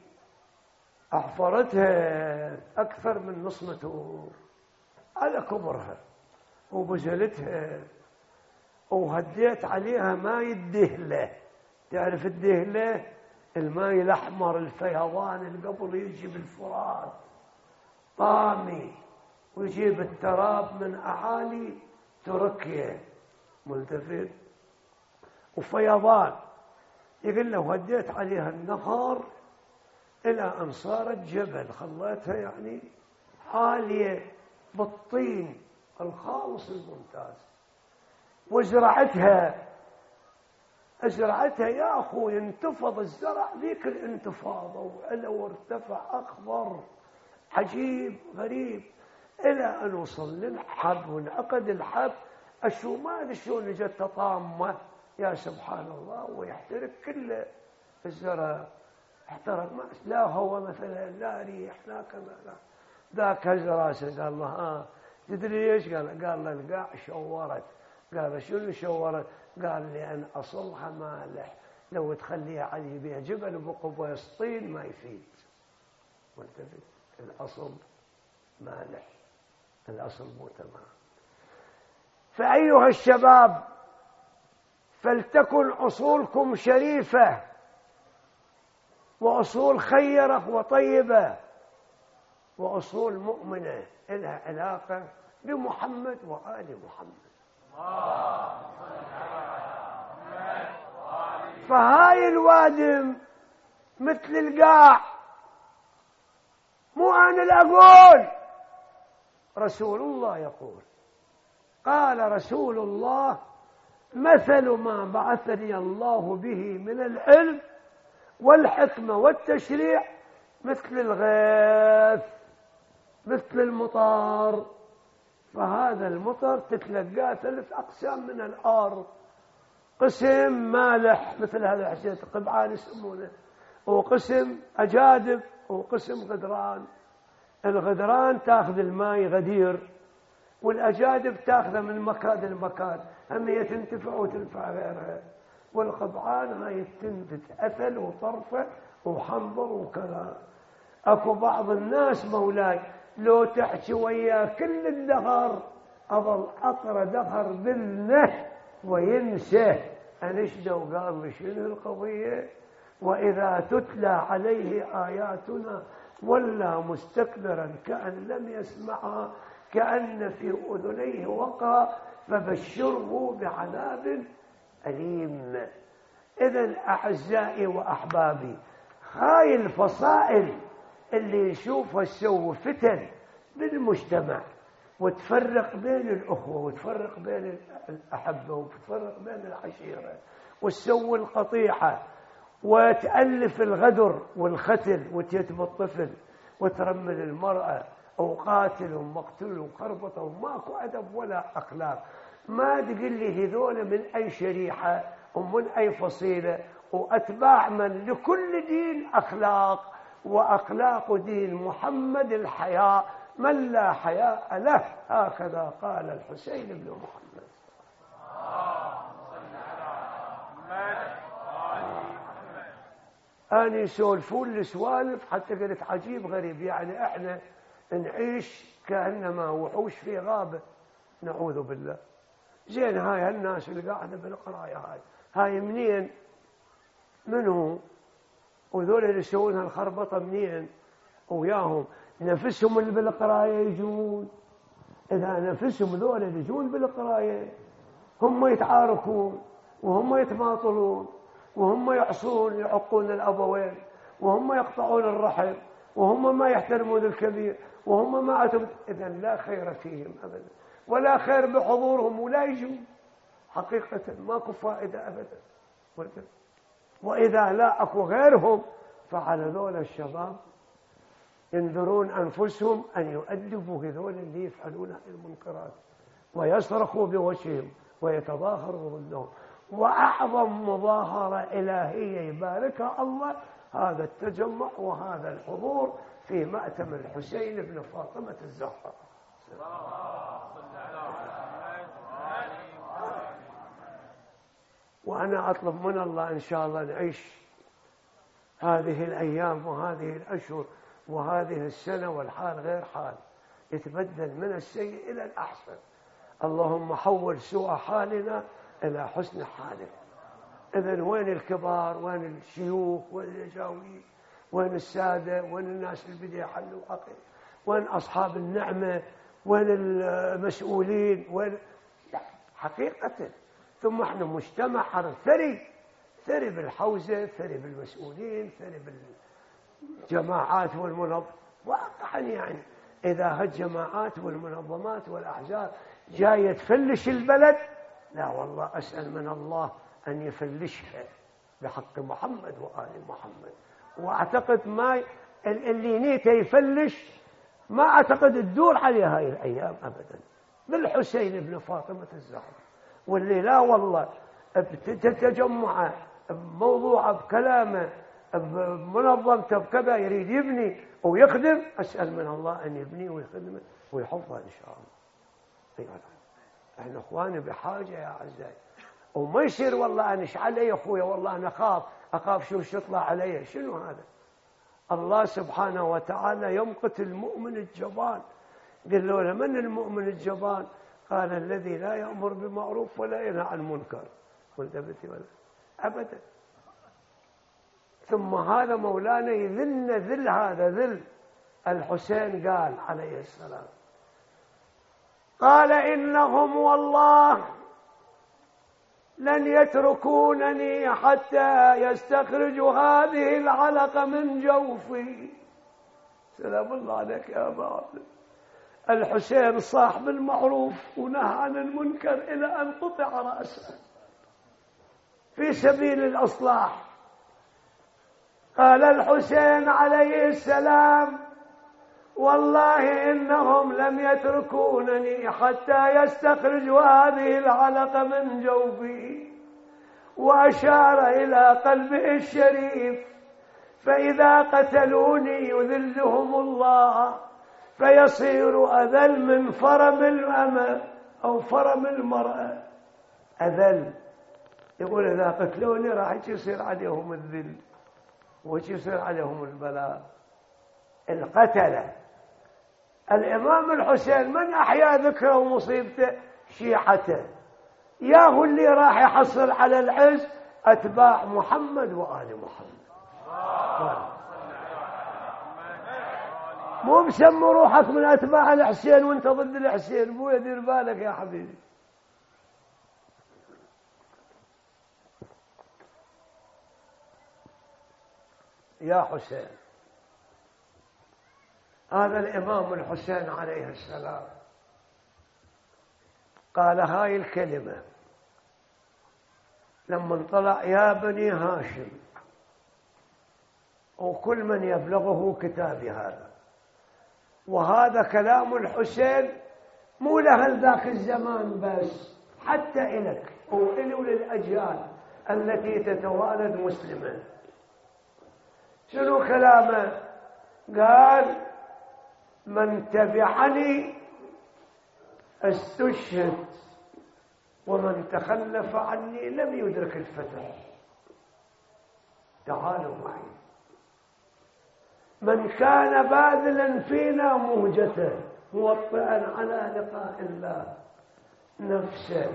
أحفرتها أكثر من نص متر على كبرها وبزلتها وهديت عليها ماء الدهلة. تعرف الدهلة؟ الماء الأحمر الفيضان اللي قبل يجي بالفرات طامي ويجيب التراب من أعالي تركيا ملتفت وفيضان. يقول له هديت عليها النهر إلى أن صارت جبل، خليتها يعني عالية بالطين الخالص الممتاز، وزرعتها أزرعتها يا أخوي انتفض الزرع ذيك الانتفاضة وعلى وارتفع أخضر عجيب غريب، إلى أن وصل للحب وانعقد الحب. أشو ما أدري شلون جت طامة يا سبحان الله، ويحترق كل الزرع، احترق ما لا هو مثلا لا ريح لا كذا لا. ذاك هز راسه قال له ها تدري ليش؟ قال قال له القاع شورت. قال شنو شورت؟ قال لأن أصلها مالح، لو تخليها علي بها جبل بقبة طين ما يفيد. والتفت الأصل مالح، الأصل مو تمام. فأيها الشباب فلتكن أصولكم شريفة وأصول خيرة وطيبة وأصول مؤمنة لها علاقة بمحمد وآل محمد. فهاي الوادم مثل القاع، مو أنا اللي أقول، رسول الله يقول. قال رسول الله مثل ما بعثني الله به من العلم والحكمة والتشريع مثل الغيث، مثل المطر. فهذا المطر تتلقاه ثلاث أقسام من الأرض، قسم مالح مثل هذا حسين قبعان يسمونه، وقسم أجادب، وقسم غدران. الغدران تاخذ الماء غدير، والأجادب تاخذه من مكان لمكان، هم هي تنتفع وتنفع غيرها. والقبعان هاي تنبت أثل وطرفة وحنظر وكذا. أكو بعض الناس مولاي لو تحكي وياه كل الدهر أظل أقرأ دهر ذله وينسى، أنشدة وقال لي شنو القضية؟ وإذا تتلى عليه آياتنا ولى مستكبرا كأن لم يسمعها كأن في أذنيه وقع فبشره بعذاب أليم. إذن أعزائي وأحبابي، هاي الفصائل اللي نشوفها تسوي فتن بالمجتمع وتفرق بين الأخوة وتفرق بين الأحبة وتفرق بين العشيرة وتسوي القطيعة وتألف الغدر والختل وتيتم الطفل وترمل المرأة وقاتل ومقتول وخربطة وماكو أدب ولا أخلاق. ما تقول لي هذول من أي شريحة ومن أي فصيلة، وأتباع من لكل دين أخلاق، وأخلاق دين محمد الحياء، من لا حياء له، هكذا قال الحسين بن محمد. أنا يسولفون لي سوالف حتى قلت عجيب غريب، يعني احنا نعيش كأنما وحوش في غابة، نعوذ بالله. زين هاي هالناس اللي قاعدة بالقراية هاي هاي منين؟ منهم؟ وذول اللي يسوون هالخربطة منين؟ وياهم نفسهم اللي بالقراية يجون. إذا نفسهم ذول اللي يجون بالقراية هم يتعاركون وهم يتماطلون وهم يعصون يعقون الأبوين وهم يقطعون الرحم وهم ما يحترمون الكبير وهم ما عتم، إذن لا خير فيهم أبدا ولا خير بحضورهم ولا يجون حقيقة، ماكو فائدة أبدا. وإذا لا أكو غيرهم فعلى ذول الشباب ينذرون أنفسهم أن يؤدبوا هذول اللي يفعلون المنكرات ويصرخوا بوجههم ويتظاهروا ضدهم. وأعظم مظاهرة إلهية يباركها الله هذا التجمع وهذا الحضور في مأتم الحسين بن فاطمة الزهراء. وأنا أطلب من الله إن شاء الله نعيش هذه الأيام وهذه الأشهر وهذه السنة والحال غير حال، يتبدل من السيء إلى الأحسن. اللهم حول سوء حالنا إلى حسن حاله. إذن وين الكبار؟ وين الشيوخ؟ وين الجاويين؟ وين السادة؟ وين الناس اللي بدي يحلوا عقل؟ وين أصحاب النعمة؟ وين المسؤولين؟ وين؟ لا حقيقة. ثم احنا مجتمع ثري ثري بالحوزة، ثري بالمسؤولين، ثري بالجماعات والمنظمات. واقعا يعني إذا هالجماعات والمنظمات والأحزاب جاية تفلش البلد، لا والله أسأل من الله أن يفلشها بحق محمد وآل محمد. وأعتقد ما اللي نيته يفلش ما أعتقد تدور عليه هاي الأيام أبدا بالحسين بن فاطمة الزهراء. واللي لا والله بتتجمعه بموضوعه بكلامه بمنظمته بكذا يريد يبني ويخدم، أسأل من الله أن يبني ويخدمه ويحفظه إن شاء الله. أيوة احنا اخواني بحاجة يا أعزائي، وما يصير والله أنا إيش علي يا أخويا، والله أنا أخاف أخاف شو يطلع علي. شنو هذا؟ الله سبحانه وتعالى يمقت المؤمن الجبان. قال له من المؤمن الجبان؟ قال الذي لا يأمر بمعروف ولا ينهى عن منكر. قلت بتي ولا أبدا. ثم هذا مولانا يذلنا ذل، هذا ذل الحسين قال عليه السلام، قال إنهم والله لن يتركونني حتى يستخرجوا هذه العلقة من جوفي. سلام الله عليك يا أبا عبد. الحسين صاحب المعروف ونهى عن المنكر إلى أن قطع رأسه في سبيل الإصلاح. قال الحسين عليه السلام والله إنهم لم يتركونني حتى يستخرجوا هذه العلقة من جوفي، وأشار إلى قلبه الشريف، فإذا قتلوني يذلهم الله فيصير أذل من فرم الأمة أو فرم المرأة. أذل يقول إذا قتلوني راح يصير عليهم الذل ويصير عليهم البلاء. القتلة الإمام الحسين من أحيا ذكره ومصيبته؟ شيعته. ياهو اللي راح يحصل على العز أتباع محمد وآل محمد. مو مسمى روحك من أتباع الحسين وانت ضد الحسين. مو يدير بالك يا حبيبي. يا حسين، هذا الإمام الحسين عليه السلام قال هاي الكلمة لما انطلع: يا بني هاشم، وكل من يبلغه كتابي هذا. وهذا كلام الحسين مو لأهل ذاك الزمان بس، حتى إلك وإلو للأجيال التي تتوالد مسلمة. شنو كلامه؟ قال: من تبعني استشهد، ومن تخلف عني لم يدرك الفتح. تعالوا معي. من كان باذلا فينا موجته موطئا على لقاء الله نفسه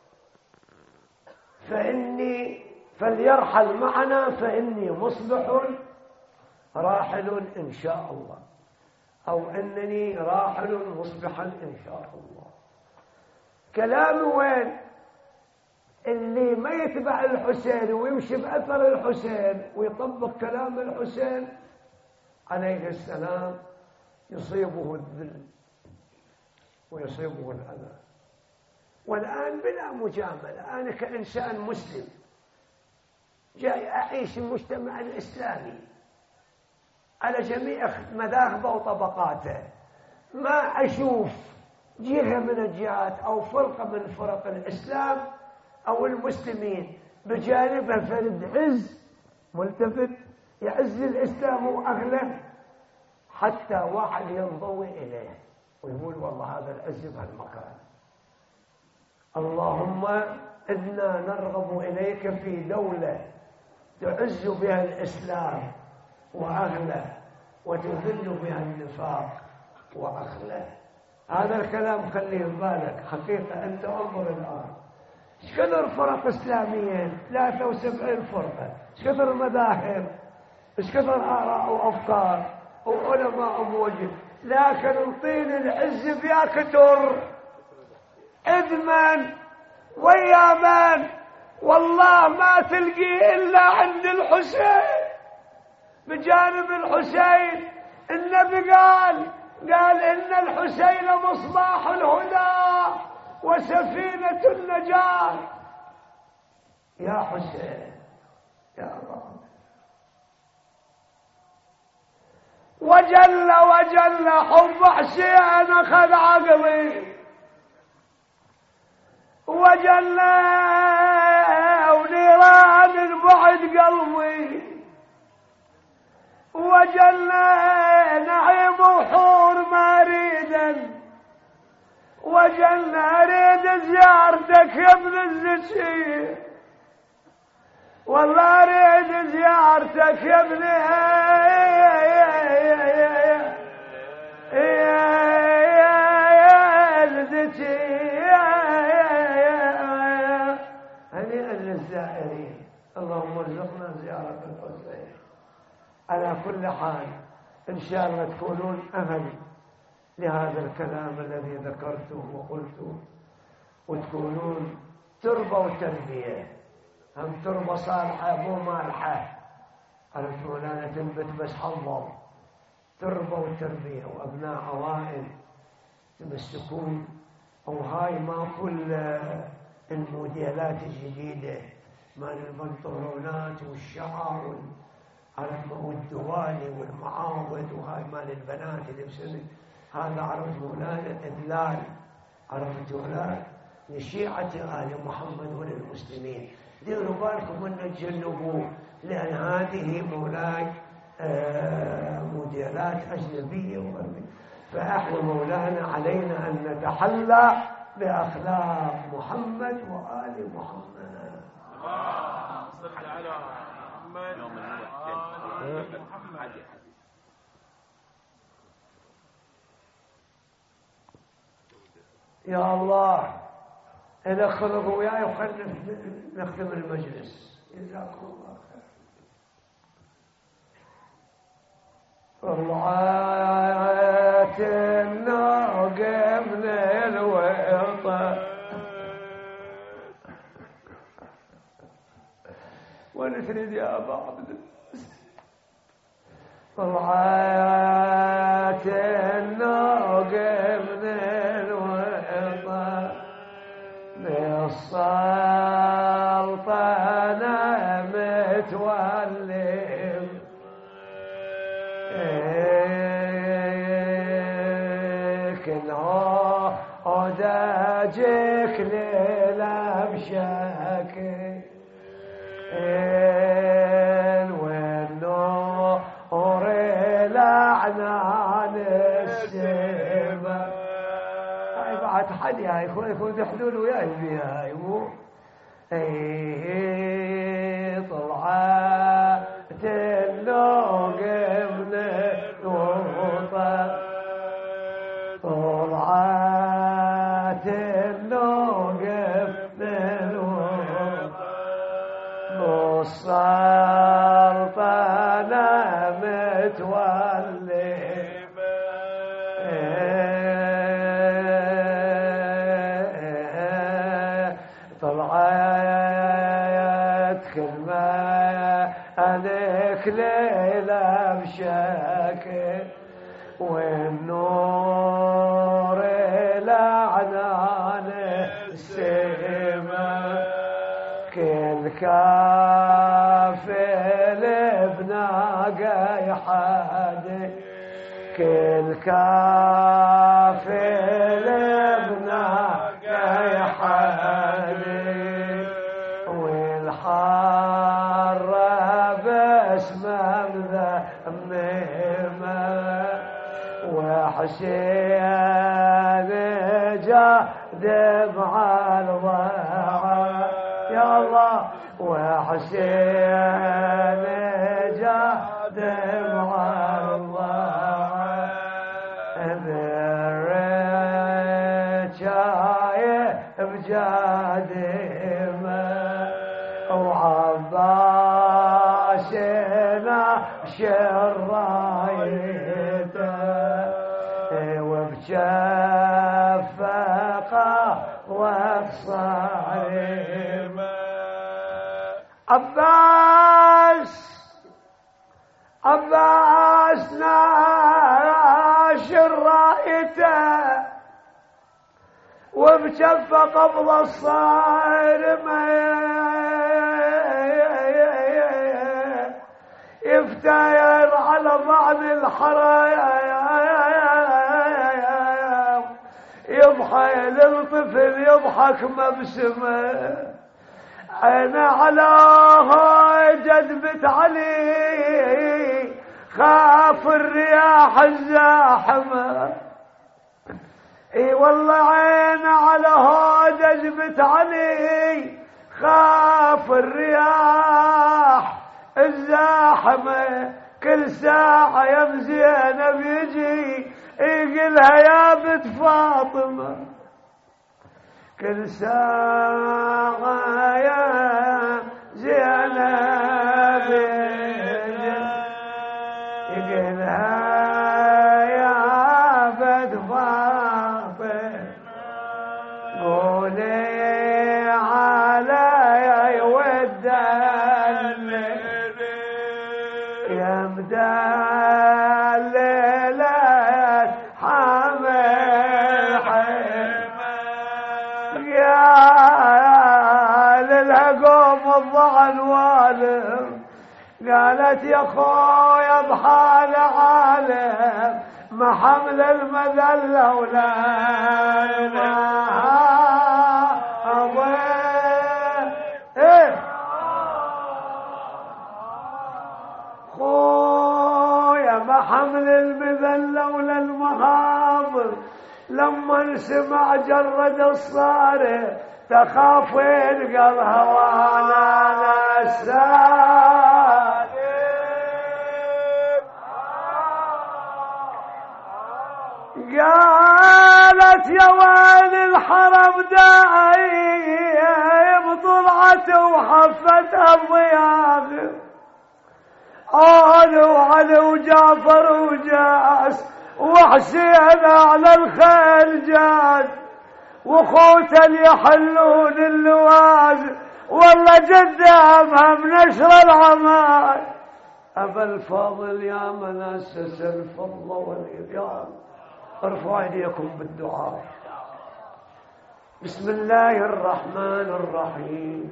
فإني فليرحل معنا فإني مصبح راحل إن شاء الله، أو أنني راحل مصبحا إن شاء الله. كلامه وين؟ اللي ما يتبع الحسين ويمشي بأثر الحسين ويطبق كلام الحسين عليه السلام يصيبه الذل ويصيبه الأذى. والآن بلا مجاملة، أنا كإنسان مسلم جاي أعيش المجتمع الإسلامي على جميع مذاهبه وطبقاته، ما أشوف جهة من الجهات أو فرقة من فرق الإسلام أو المسلمين بجانبه فرد عز ملتفت يعز الإسلام وأهله، حتى واحد ينضوي إليه ويقول والله هذا العز بهالمكان. اللهم إنا نرغب إليك في دولة تعز بها الإسلام وأهله وتذل بها النفاق وأهله. هذا الكلام خليه بالك. حقيقة أنت انظر الآن ايش كثر فرق إسلامية، ثلاثة وسبعين فرقة، ايش كثر مذاهب، ايش كثر آراء وأفكار وعلماء موجود، لكن نطين العز بيا كتر إذمن ويا من والله ما تلقي إلا عند الحسين. بجانب الحسين النبي قال قال إن الحسين مصباح الهدى وسفينة النجاة. يا حسين يا رب. وجل وجل حب حسين أخذ عقلي، وجل ونيران البعد قلبي، وجل نعيم وحور ما ريدا، وجل اريد زيارتك يا ابن الزكي، والله اريد زيارتك يا ابن الزكي. هنيئا للزائرين، اللهم ارزقنا زيارة الحسين. على كل حال إن شاء الله تكونون أهل لهذا الكلام الذي ذكرته وقلته، وتكونون تربة وتربية. هم تربة صالحة مو مالحة، عرفت مولانا، تنبت بس حظهم. تربة وتربية وأبناء عوائل تمسكون. وهاي ما كل الموديلات الجديدة مال البنطلونات والشعر والدوالي والمعاضد، وهاي مال البنات اللي بسنة هذا، عرفت مولانا، إذلال، عرفت مولانا لشيعة آل محمد وللمسلمين. ديروا بالكم من تجنبوه، لأن هذه مولاي آه موديلات أجنبية وغربية. فإحنا مولانا علينا أن نتحلى بأخلاق محمد وآل محمد. صل على محمد. يا الله إذا خلقوا وياي وخلنا نختم المجلس. جزاكم الله خير. طلعت الناقة من الوطن وين تريد يا أبا عبد؟ طلعت الناقة من الوطن بالسلطنة متولي كله وداجك للأبشاك والنور لعنان السماء. هاي بعد حد يا اخوان يكون يحلول وياي فيها هاي مو اي طلعت اللوق من الوطن طلعت اللوق من الوطن بالسلطنة متولي طلعت كلمة عليك ليلة بشاكل والنور لعنان السماء كل كافل بناقة يحادي كل كافل بناقة يحادي والحر باسمه مذممه وحسين جاد مع الضاعة يا الله وحسين جاد مع الضاعة برجاي بجادمه وعباسنا شرايته وبشفقه وبصارمه عباس عباس ناشر رايته وبشف قبض الصارمة يفتاير على ضعن الحرايا يضحى للطفل يضحك مبسمه عينه على جذبة علي خاف الرياح الزاحمة اي والله عين على هذا جبت علي خاف الرياح الزاحمة كل ساعة يا زينب يجي يقلها يا بنت فاطمة كل ساعة يا زينب يقلها قولي علي ودل يا مدللة حامل حمى يا للهقوم الضعن والم قالت يا خويا بحال عالم ما حمل المذلة ولا ايه خويا ما حمل المذلة ولا المخاضر لما سمع جرد الصارخ تخافين قالها وانا نسان قالت بيت يا وين الحرم دايم طلعت وحفت الضياف علي وعلي وجعفر وجاس وحسين على الخيل جاد وخوت اللي يحلون اللواز والله قدامها بنشر العمال. أبا الفاضل يا من أسس الفضل والإذيان ارفعوا ايديكم بالدعاء. بسم الله الرحمن الرحيم.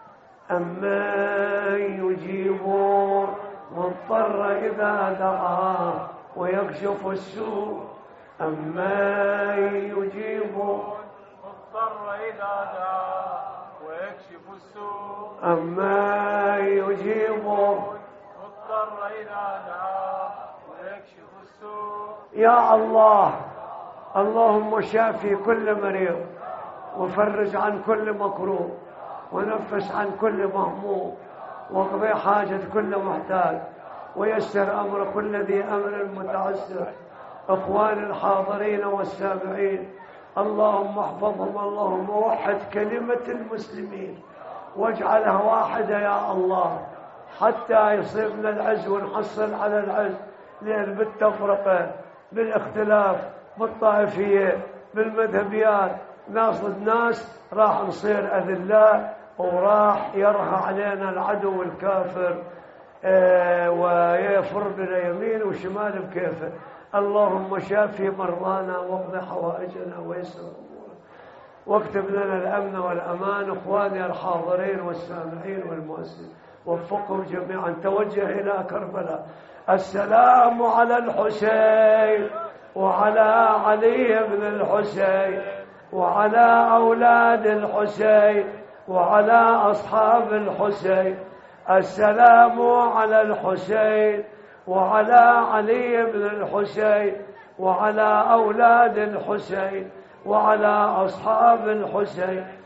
أمن يجيب مضطر إذا دعاه ويكشف السوء. أمن يجيب مضطر إذا دعاه ويكشف السوء. أمن يجيب مضطر إذا دعاه ويكشف السوء. يا الله اللهم شافي كل مريض وفرج عن كل مكروه ونفس عن كل مهموم واقضي حاجة كل محتاج ويسر أمر كل ذي أمر متعسر. أخواني الحاضرين والسامعين اللهم احفظهم، اللهم وحد كلمة المسلمين واجعلها واحدة يا الله حتى يصيبنا العز ونحصل على العز، لأن بالتفرقة بالاختلاف بالطائفية بالمذهبيات ناس ضد ناس راح نصير أذلاء وراح يرهى علينا العدو الكافر اه ويفر بنا يمين وشمال بكيفه. اللهم شافي مرضانا واقض حوائجنا ويسر أمورنا واكتب لنا الأمن والأمان. إخواني الحاضرين والسامعين والمؤسسين وفقهم جميعا. توجه إلى كربلاء. السلام على الحسين وعلى علي بن الحسين وعلى أولاد الحسين وعلى أصحاب الحسين. السلام على الحسين وعلى علي بن الحسين وعلى أولاد الحسين وعلى أصحاب الحسين.